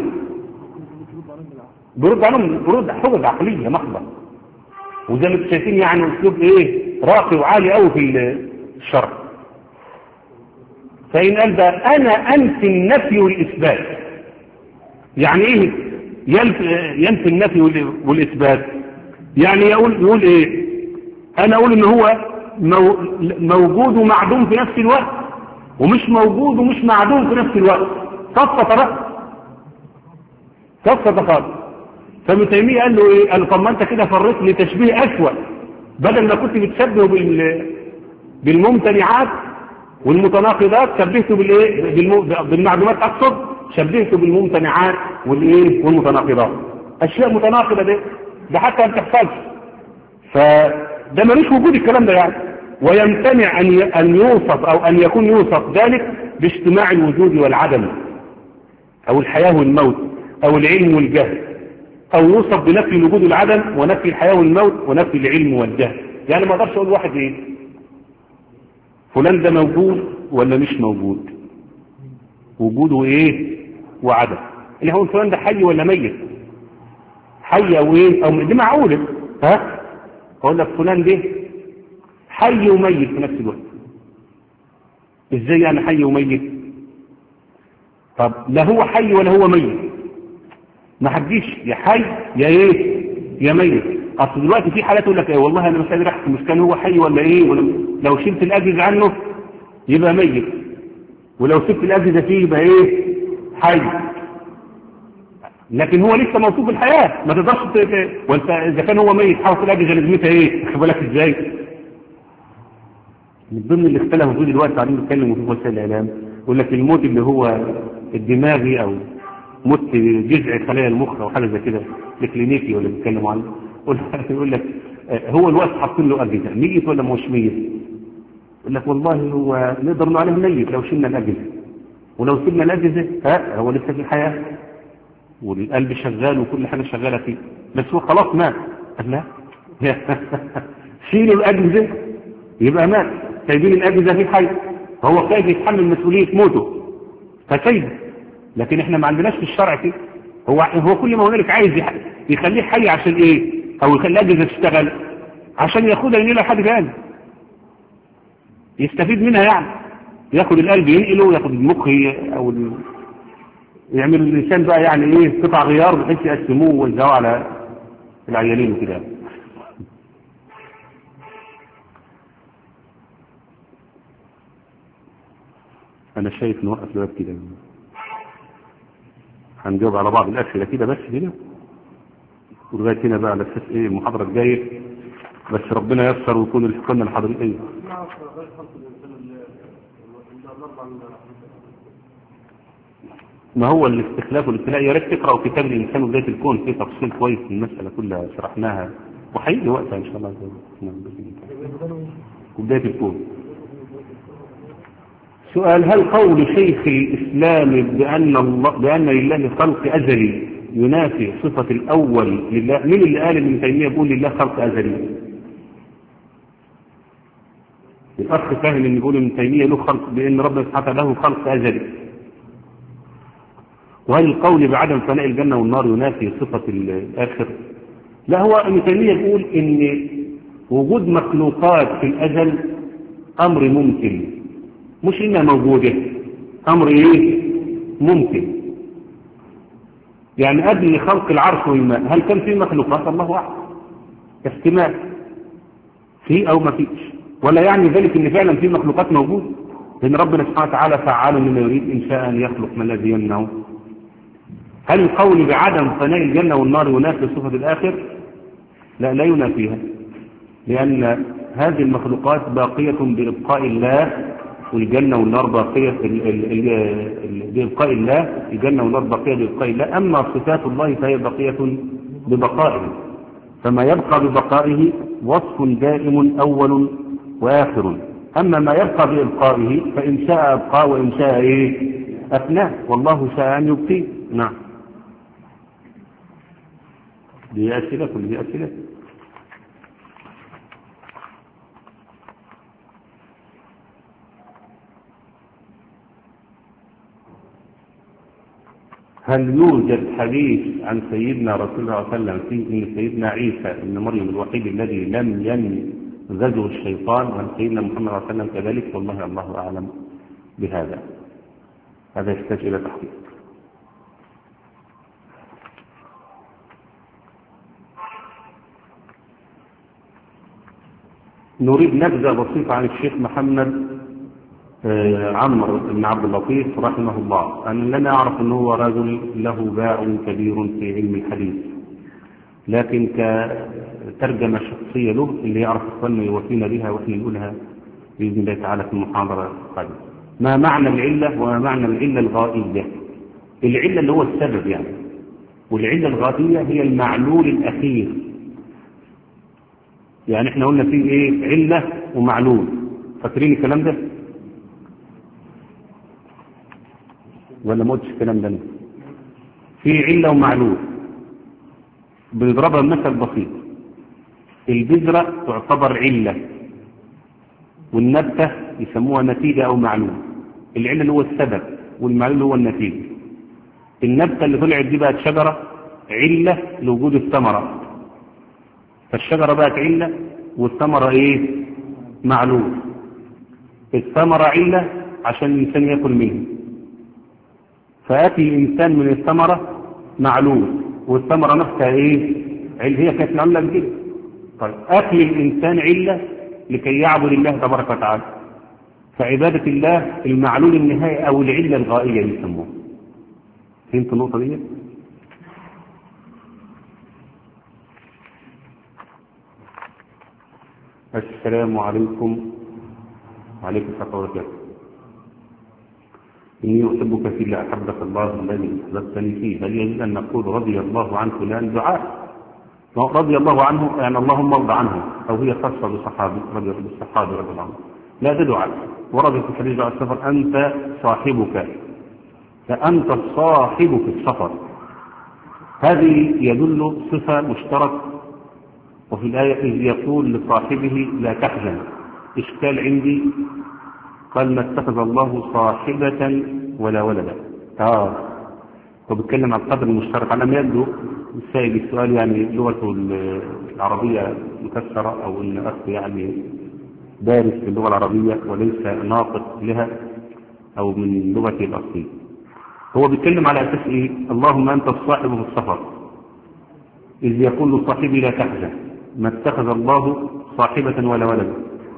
برد عنهم برد حجج عقلية محضة، وزي ما انتم شايفين يعني أسلوب إيه راقي وعالي قوي في الشرع. فإن قال ده أنا أنفي النفي والإثبات، يعني إيه ينفي النفي والإثبات؟ يعني يقول يقول إيه؟ أنا أقول إن هو موجود ومعدوم في نفس الوقت، ومش موجود ومش معدوم في نفس الوقت. صفة بقى صفة خالص. فابن تيمية قال له إيه؟ قال طب ما أنت كده فرقت لي تشبيه أسوأ، بدل ما كنت بتشبهه بالممتنعات والمتناقضات شبهته بالايه؟ بالمعدومات، اقصد شبهته بالممتنعات والايه؟ والمتناقضات. اشياء متناقضه دي ده حتى ما بتحصلش، فده ملوش وجود الكلام ده يعني. ويمتنع ان ان يوصف او ان يكون يوصف ذلك باجتماع الوجود والعدم، او الحياه والموت، او العلم والجهل، او يوصف بنفي الوجود والعدم ونفي الحياة والموت ونفي العلم والجهل. يعني ما اقدرش اقول واحد ايه فلان ده موجود ولا مش موجود، وجوده ايه وعدم. اللي هو فلان ده حي ولا ميت، حي او ايه او دي معقولة. ها اقول لك فلان ده حي وميت في نفس الوقت. ازاي يعني حي وميت؟ طب لا هو حي ولا هو ميت، ما حديش يا حي يا ايه يا ميت. اصل دلوقتي في حالات يقول لك ايه والله انا مش قادر احكم مش كان هو حي ولا ايه، ولا لو شلت الاجهزه عنه يبقى ميت، ولو سبت الاجهزه فيه يبقى ايه حي. لكن هو لسه موصوف بالحياه، ما تقدرش وانت اذا كان هو ميت حاول الاجهزه لازمتها ايه، خد بالك ازاي. من ضمن اللي اختلفوا فيه دلوقتي قاعدين بيتكلموا في وسائل الاعلام يقول لك الموت اللي هو الدماغي او موت جذع خلايا المخ او حاجه زي كده الكلينيكي ولا بيتكلموا عنه، يقول لك هو الوقت حاطين له اجهزه ميت ولا مش ميت. يقول لك والله هو نقدر نقول عليه ميت لو شلنا الاجهزه، ولو سيبنا الاجهزه ها هو لسه في حياه والقلب شغال وكل حاجه شغاله فيه، بس هو خلاص مات. لا شيلوا الاجهزه يبقى مات، سايبين الاجهزه في حي، فهو خايف يتحمل مسؤوليه موته فسيب. لكن احنا ما عندناش في الشرع كده. هو هو كل ما هنالك عايز يخليه حي عشان ايه، او يخلي الاجهزه تشتغل عشان ياخدها ينقلها لحد ثاني يستفيد منها، يعني ياخد القلب ينقله وياخد المخ او ال... يعمل الانسان بقى يعني ايه قطع غيار بحيث يقسموه ويوزعوه على العيالين وكده. انا شايف نوقف الوقت كده، هنجاوب على بعض الاسئله كده بس كده ولغايه هنا بقى على اساس ايه المحاضره الجايه، بس ربنا ييسر ويكون الحكمنا الحاضرين ايه. ما هو الاستخلاف والابتلاء، يا ريت تقرأوا كتاب الإنسان وبداية الكون فيه تفصيل كويس المسألة كلها شرحناها وحيجي وقتها إن شاء الله. بداية الكون. سؤال: هل قول شيخ الإسلام بأن الله بأن لله خلق أزلي ينافي صفة الأول لله؟ مين اللي قال ابن تيمية بيقول لله خلق أزلي؟ الأخ فاهم إن يقول ابن تيمية له خلق، بأن ربنا سبحانه له خلق أزلي. وهل القول بعدم فناء الجنة والنار ينافي صفة الآخر؟ لا، هو ابن تيمية يقول إن وجود مخلوقات في الأزل أمر ممكن، مش إنها موجودة، أمر إيه؟ ممكن. يعني قبل خلق العرش والماء هل كان في مخلوقات؟ الله أعلم، احتمال في أو ما فيش، ولا يعني ذلك إن فعلا في مخلوقات موجودة، لأن ربنا سبحانه وتعالى فعال لما يريد إن شاء أن يخلق ما الذي يمنعه. هل القول بعدم فناء الجنة والنار ينافي صفة الآخر؟ لا، لا ينافيها، لأن هذه المخلوقات باقية بإبقاء الله، والجنة والنار باقية بإبقاء الله، الجنة والنار باقية بإبقاء الله. أما صفات الله فهي باقية ببقائه، فما يبقى ببقائه وصف دائم أول وآخر. أما ما يبقى بإبقائه فإن شاء أبقى وإن شاء إيه أفناه، والله شاء أن يبقيه. نعم. دي أسئلة، كل دي أسئلة. هل يوجد حديث عن سيدنا رسول الله صلى الله عليه وسلم فيه ان سيدنا عيسى ابن مريم الوحيد الذي لم ينزغه الشيطان، وهل سيدنا محمد صلى الله عليه وسلم كذلك؟ والله الله اعلم بهذا، هذا يحتاج الى تحقيق. نريد نبذة بسيطة عن الشيخ محمد عمرو بن عبد اللطيف رحمه الله. أنا لنا أعرف أنه هو رجل له باع كبير في علم الحديث، لكن كترجمة شخصية له اللي يعرف أخواننا يوفينا بها وإحنا نقولها بإذن الله تعالى في المحاضرة القادمة. ما معنى العلة وما معنى العلة الغائية؟ العلة اللي هو السبب يعني، والعلة الغائية هي المعلول الأخير. يعني احنا قلنا فيه ايه؟ علة ومعلول، فاكرين الكلام ده ولا ما قلتش الكلام ده؟ في علة ومعلول. بنضربها بمثل بسيط. البذرة تعتبر علة، والنبتة يسموها نتيجة أو معلوم. العلة اللي هو السبب، والمعلوم هو النتيجة. النبتة اللي طلعت دي بقت شجرة علة لوجود الثمرة، فالشجرة بقت علة والثمرة ايه؟ معلوم. الثمرة علة عشان الإنسان يأكل منها، فأكل الإنسان من الثمرة معلوم، والثمرة نفسها ايه؟ علة. هي كانت معلومة كده. طيب أكل الإنسان علة لكي يعبد الله تبارك وتعالى، فعبادة الله المعلول النهائي أو العلة الغائية يسموه. فهمت النقطة دي؟ السلام عليكم. وعليكم السلام ورحمة الله. إني أحبك في الله، أحبك الله الذي أحببتني فيه. هل يجوز أن نقول رضي الله عن فلان دعاء؟ رضي الله عنه يعني اللهم ارضى عنه، أو هي خاصة بصحابي رضي بالصحابي رضي الله عنه. لا، ده دعاء. ورد في الحديث على السفر أنت صاحبك، فأنت الصاحب في السفر. هذه يدل صفة مشترك. وفي الآية إذ يقول لصاحبه لا تحزن. إشكال عندي قال ما اتخذ الله صاحبة ولا ولدا. آه وبيتكلم عن القدر المشترك. على ما يبدو السائل السؤال يعني لغته العربية مكسرة، أو إن أخ يعني دارس في اللغة العربية وليس ناطق لها أو من لغته الأصلية. هو بيتكلم على أساس إيه؟ اللهم أنت الصاحب في السفر، إذ يقول لصاحبي لا تحزن، ما اتخذ الله صاحبة ولا ولدا.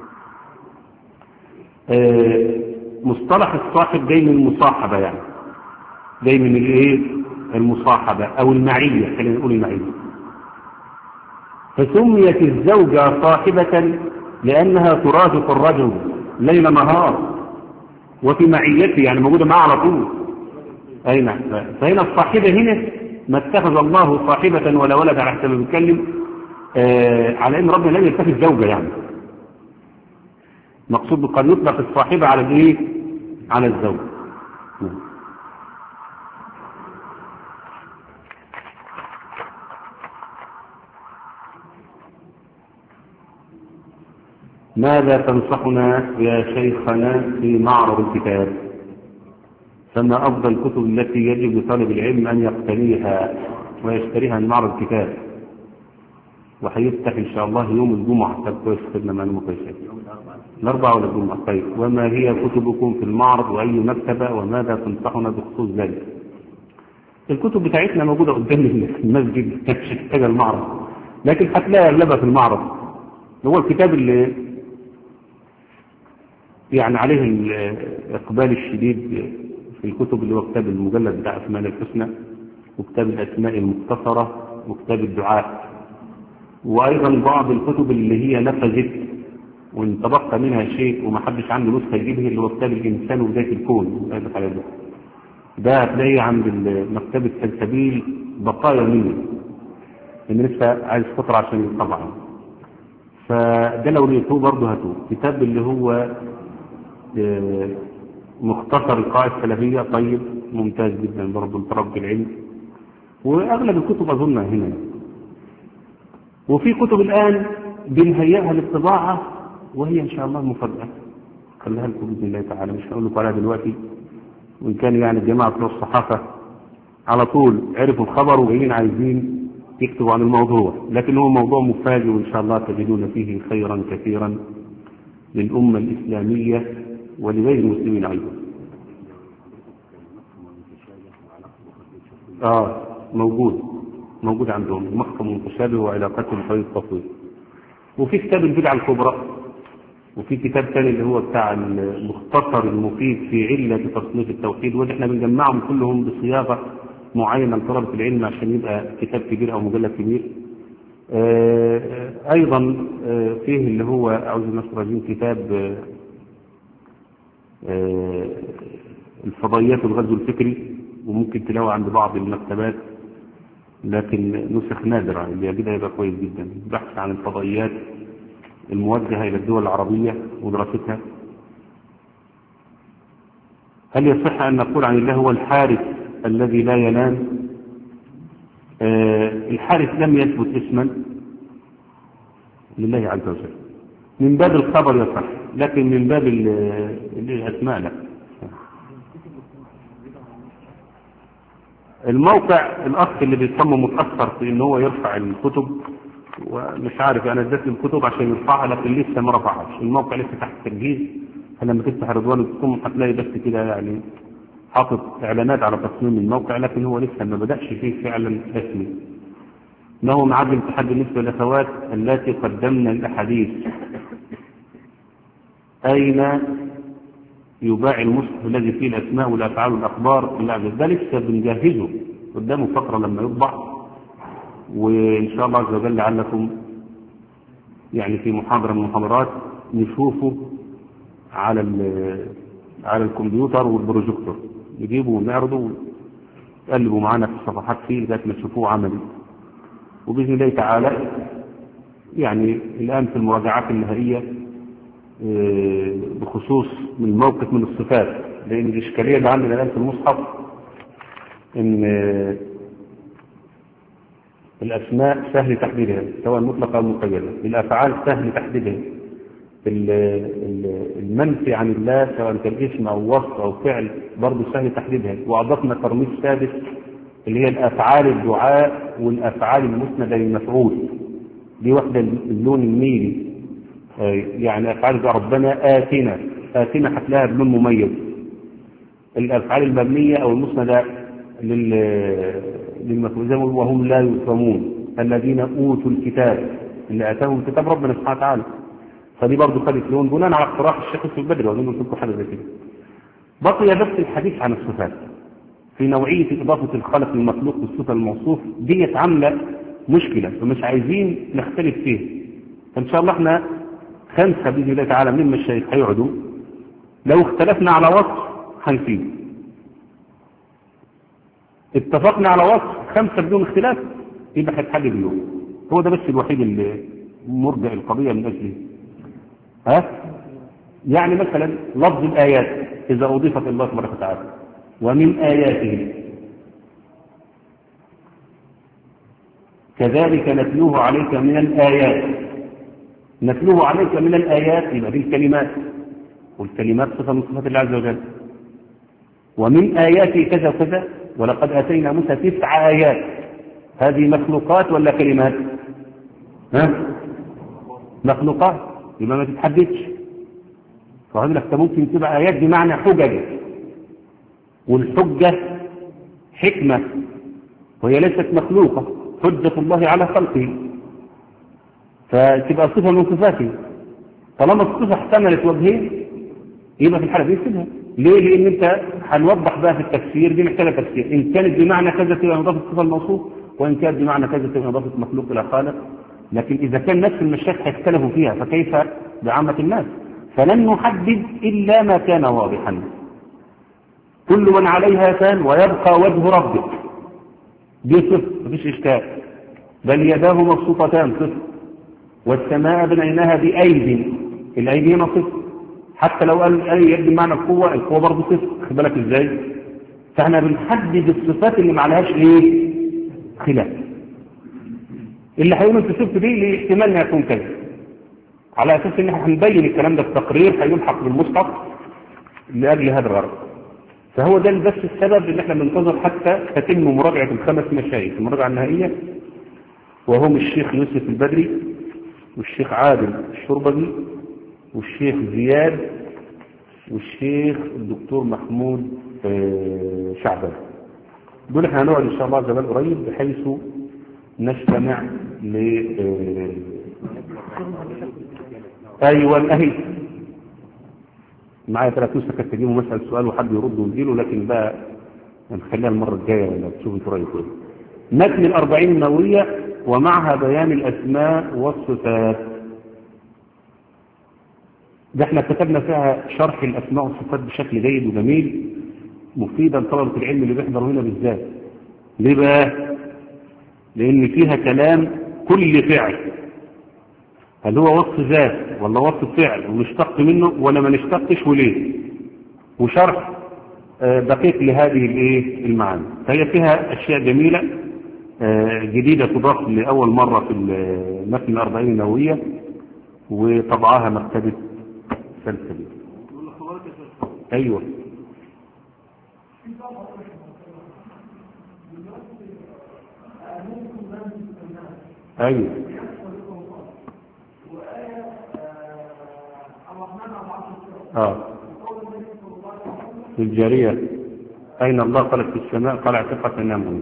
آه مصطلح الصاحب جاي من المصاحبة، يعني جاي من الايه؟ المصاحبة أو المعية، خلينا نقول المعية. فسميت الزوجة صاحبة لأنها ترافق الرجل ليل نهار وفي معيته، يعني موجودة معه على طول. أي نعم. فهنا الصاحبة هنا ما اتخذ الله صاحبة ولا ولد، على حسب ما بيتكلم آه على ان ربنا لم يتخذ زوجة. يعني مقصود قد يطلق الصاحبة على الايه؟ على الزوج. ماذا تنصحنا يا شيخنا في معرض الكتاب؟ فما أفضل الكتب التي يجب لطالب العلم أن يقتنيها ويشتريها من معرض الكتاب؟ وهيفتح إن شاء الله يوم الجمعة. طب كويس، خدنا معلومة كويسة. الأربعة ولا الجمعة؟ طيب. وما هي كتبكم في المعرض وأي مكتبة وماذا تنصحنا بخصوص ذلك؟ الكتب بتاعتنا موجودة قدام المسجد، مش محتاجة المعرض، لكن هتلاقي أغلبها في المعرض. هو الكتاب اللي يعني عليه الإقبال الشديد في الكتب اللي هو كتاب المجلد بتاع أسماء الحسنى، وكتاب الأسماء المختصرة، وكتاب الدعاء، وأيضا بعض الكتب اللي هي نفذت وإن تبقى منها شيء وما حدش عنده نسخة يجيبه، اللي هو كتاب الإنسان وبداية الكون. ده هتلاقيه عند مكتبة سلسبيل بقايا منه، إن لسه عايز فترة عشان يطبع. فده لو لقيتوه برضه هاتوه. كتاب اللي هو مختصر القواعد السلفية، طيب ممتاز جدا برضه لطلب العلم. وأغلب الكتب أظنها هنا. وفي كتب الآن بنهيئها للطباعة، وهي إن شاء الله مفاجأة خليها لكم بإذن الله تعالى، مش هقول لكم عليها دلوقتي. وإن كان يعني الجماعة بتوع الصحافة على طول عرفوا الخبر وجايين عايزين يكتبوا عن الموضوع، لكن هو موضوع مفاجئ، وإن شاء الله تجدون فيه خيرا كثيرا للأمة الإسلامية ولغير المسلمين أيضا. آه موجود موجود عندهم محكم متشابه وعلاقتهم حول التفويض. وفي كتاب البدعة الكبرى، وفي كتاب ثاني اللي هو بتاع المختصر المفيد في علة تصنيف التوحيد، واللي احنا بنجمعهم كلهم بصياغة معينة لطلبة العلم عشان يبقى كتاب كبير أو مجلد كبير. آه أيضا آه فيه اللي هو أعوذ بالله من الرجيم كتاب آه الفضائيات والغزو الفكري، وممكن تلاقوه عند بعض المكتبات، لكن نسخ نادرة. اللي يجدها يبقى كويس جدا. بحث عن الفضائيات الموجهة إلى الدول العربية ودراستها. هل يصح أن نقول عن الله هو الحارس الذي لا ينام؟ آه الحارث لم يثبت اسما لله عز وجل، من باب الخبر يصح، لكن من باب الأسماء لا. الموقع الأخ اللي بيصمم متأثر في إن هو يرفع الكتب، ومش عارف أنا اديت الكتب عشان يرفعها لكن لسه ما رفعهاش، الموقع لسه تحت التجهيز. فلما تفتح رضوان الكم هتلاقي بس كده يعني حاطط إعلانات على تصميم الموقع، لكن هو لسه ما بدأش فيه فعلا رسمي. له معاد الاتحاد بالنسبة للأخوات التي قدمنا الأحاديث، أين يباع المصحف الذي فيه الأسماء والأفعال والأخبار؟ لا ده لسه بنجهزه، قدامه فترة لما يطبع، وإن شاء الله عز وجل لعلكم يعني في محاضرة من المحاضرات نشوفه على على الكمبيوتر والبروجيكتور، نجيبه ونعرضه وقلبوا معانا في الصفحات فيه لغاية ما تشوفوه عملي. وبإذن الله تعالى يعني الآن في المراجعات النهائية بخصوص من موقف من الصفات، لأن الإشكالية اللي عندنا الآن في المصحف إن الأسماء سهل تحديدها سواء مطلقة أو مقيدة، الأفعال سهل تحديدها، المنفي عن الله سواء كان اسم أو وصف أو فعل برضه سهل تحديدها. وأضفنا ترميز سادس اللي هي الأفعال الدعاء والأفعال المسندة للمفعول، دي واحدة اللون الميلي، يعني أفعال ربنا آتنا، آتنا هتلاقيها بلون مميز. الأفعال المبنية أو المسندة للمفعول وهم لا يفهمون، الذين أوتوا الكتاب اللي آتاهم كتاب ربنا سبحانه وتعالى، فدي برضه خدت لون بناء على اقتراح الشيخ في البدر، وأظن قلت لكم حاجة زي كده. بقي بس الحديث عن الصفات في نوعية إضافة الخالق للمخلوق بالصفة الموصوف، ديت عاملة مشكلة ومش عايزين نختلف فيها. فإن شاء الله احنا خمسة بإذن الله تعالى من المشايخ هيقعدوا، لو اختلفنا على وصف هنفيد، اتفقنا على وصف خمسة بدون اختلاف يبقى هيتحل اليوم. هو ده بس الوحيد اللي مرجع القضية من أجله. ها؟ يعني مثلا لفظ الآيات إذا أضيفت الله تبارك وتعالى، ومن آياته كذلك نتلوه عليك من الآيات، نتلوه عليك من الآيات يبقى دي الكلمات، والكلمات صفة من صفات الله عز وجل. ومن آياته كذا وكذا، ولقد آتينا موسى تسع آيات، هذه مخلوقات ولا كلمات؟ ها؟ مخلوقات، يبقى ما تتحددش. فهذا لك ممكن تبقى آيات بمعنى حجج، والحجة حكمة وهي ليست مخلوقة، حجة الله على خلقه، فتبقى صفة من صفاته. طالما الصفة احتملت وجهين يبقى في الحالة دي يسيبها. ليه؟ لأن انت هنوضح بقى في التفسير دي محتاجة تفسير، إن كانت بمعنى كذا تبقى إضافة الصفة الموصوف، وإن كانت بمعنى كذا تبقى إضافة مخلوق إلى خالق. لكن إذا كان نفس المشايخ هيختلفوا فيها فكيف بعامة الناس؟ فلن نحدد إلا ما كان واضحا. كل من عليها فان ويبقى وجه ربك، دي صفة مفيش إشكال، بل يداه مبسوطتان صفة، والسماء بنيناها بأيد، الأيدي هنا صفة، حتى لو قال الأيدي يد بمعنى القوة، القوة برضه صفة، خد بالك إزاي؟ فاحنا بنحدد الصفات اللي ما عليهاش إيه؟ خلاف. اللي هيقول انت صفت دي ليه احتمال انها يكون كذا، على اساس ان احنا هنبين الكلام ده في تقرير هيلحق بالمصحف لاجل هذا الغرض. فهو ده بس السبب ان احنا بننتظر حتى تتم مراجعه الخمس مشايخ المراجعه النهائيه، وهم الشيخ يوسف البدري والشيخ عادل الشربجي والشيخ زياد والشيخ الدكتور محمود شعبان. دول احنا هنقعد ان شاء الله عز وجل قريب بحيث نجتمع ل ايوه الاهي معايا ثلاث نسخ تجيبوا مسألة سؤال وحد يرد ويجيله، لكن بقى نخليها المرة الجاية ولا تشوفوا انتوا رايكم ايه. متن الأربعين النووية ومعها بيان الأسماء والصفات، ده احنا كتبنا فيها شرح الأسماء والصفات بشكل جيد وجميل مفيدا طلبة العلم اللي بيحضروا هنا بالذات. ليه بقى؟ لأن فيها كلام كل فعل هل هو وصف ذات ولا وصف فعل ونشتق منه ولا ما نشتقش وليه، وشرح دقيق لهذه الايه المعاني. فهي فيها أشياء جميلة جديدة تضاف لأول مرة في المتن الأربعين النووية وطبعها مكتبة سلسلة. أيوة أيوة آه في الجارية أين الله قالت في السماء قال اعتقت أنامه.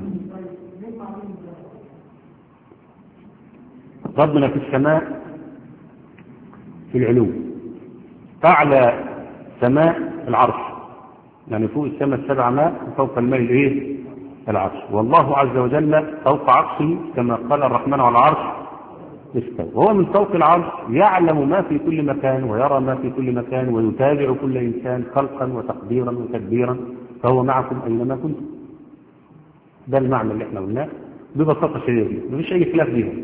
ربنا في السماء في العلو أعلى سماء العرش، يعني فوق السماء السبع ماء وفوق الماء الايه العرش، والله عز وجل فوق عرشه كما قال الرحمن على العرش استوى، وهو من فوق العرش يعلم ما في كل مكان ويرى ما في كل مكان ويتابع كل إنسان خلقا وتقديرا وتدبيرا، فهو معكم أينما كنتم. ده المعنى اللي احنا قلناه ببساطة شديدة، مفيش أي خلاف فيها.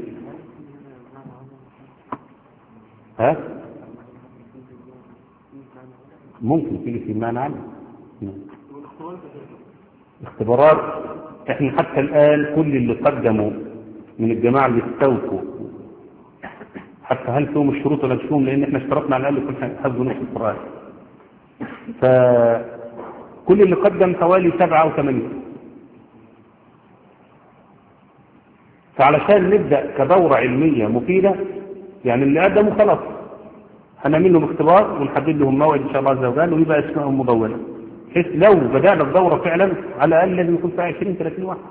ها ممكن تيجي في معنى عنه. اختبارات احنا حتى الآن كل اللي قدموا من الجماعة اللي استوفوا حتى هل فيهم الشروط ولا مشهم، لان احنا اشترطنا على الاقل كل حفظ نص القرآن، فكل اللي قدم حوالي سبعة او ثمانية. فعلشان نبدأ كدورة علمية مفيدة يعني اللي قدموا خلاص هنعمل لهم اختبار ونحدد لهم موعد ان شاء الله عز وجل ويبقى اسمائهم مدونة، بحيث لو بدأنا الدورة فعلا على الاقل لازم يكون فيها عشرين ثلاثين واحد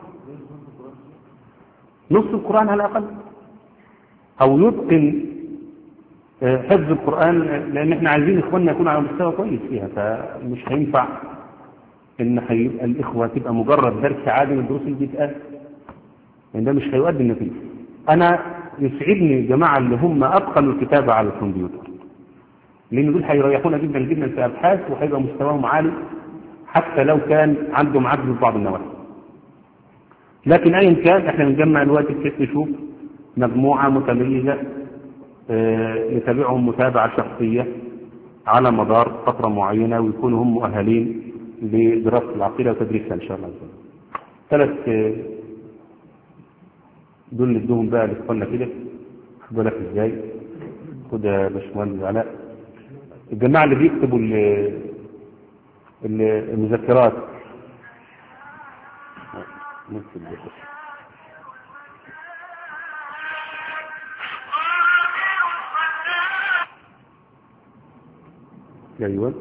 نص القرآن على الاقل، او يتقن حفظ القرآن، لان احنا عايزين اخواننا يكونوا على مستوى كويس فيها، فمش هينفع ان هيبقى الاخوة تبقى مجرد درس عادي من الدروس اللي بيتقال، لان ده مش هيؤدي النتيجة. انا يسعدني الجماعة اللي هم اتقنوا الكتابة على الكمبيوتر، لان دول هيريحونا جدا جدا في ابحاث وهيبقى مستواهم عالي حتى لو كان عندهم عجز في بعض النواحي. لكن ايا كان احنا بنجمع الوقت بحيث نشوف مجموعة متميزة اه نتابعهم متابعة شخصية على مدار فترة معينة ويكونوا هم مؤهلين لدراسة العقيدة وتدريسها ان شاء الله. ثلاث اه دول ندوهم بقى لاخواننا كده، خدوا لك ازاي. خد يا باشمهندس علاء الجماعة اللي بيكتبوا المذكرات ايوه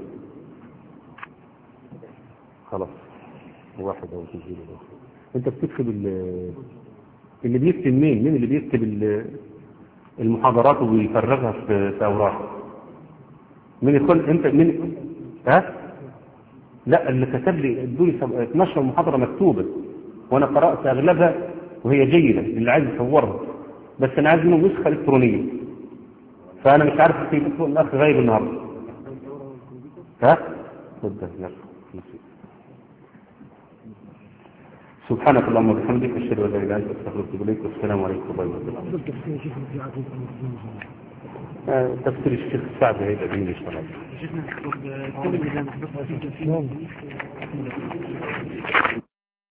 خلاص واحد او تسجيل. انت بتكتب اللي بيكتب مين مين اللي بيكتب المحاضرات ويفرغها في اوراق؟ مين يكون انت مين؟ ها لا اللي كتب لي ادوني اتناشر محاضره مكتوبه وانا قرات اغلبها وهي جيده اللي عايز يصورها، بس انا عايز منه نسخه الكترونيه، فانا مش عارف في الاخ غايب النهارده. ها سبحانك اللهم وبحمدك اشهد ان لا اله الا انت استغفرك واتوب اليك والسلام عليكم ورحمه الله وبركاته. تفسير الشيخ سعد هيبقى بين ان شاء الله.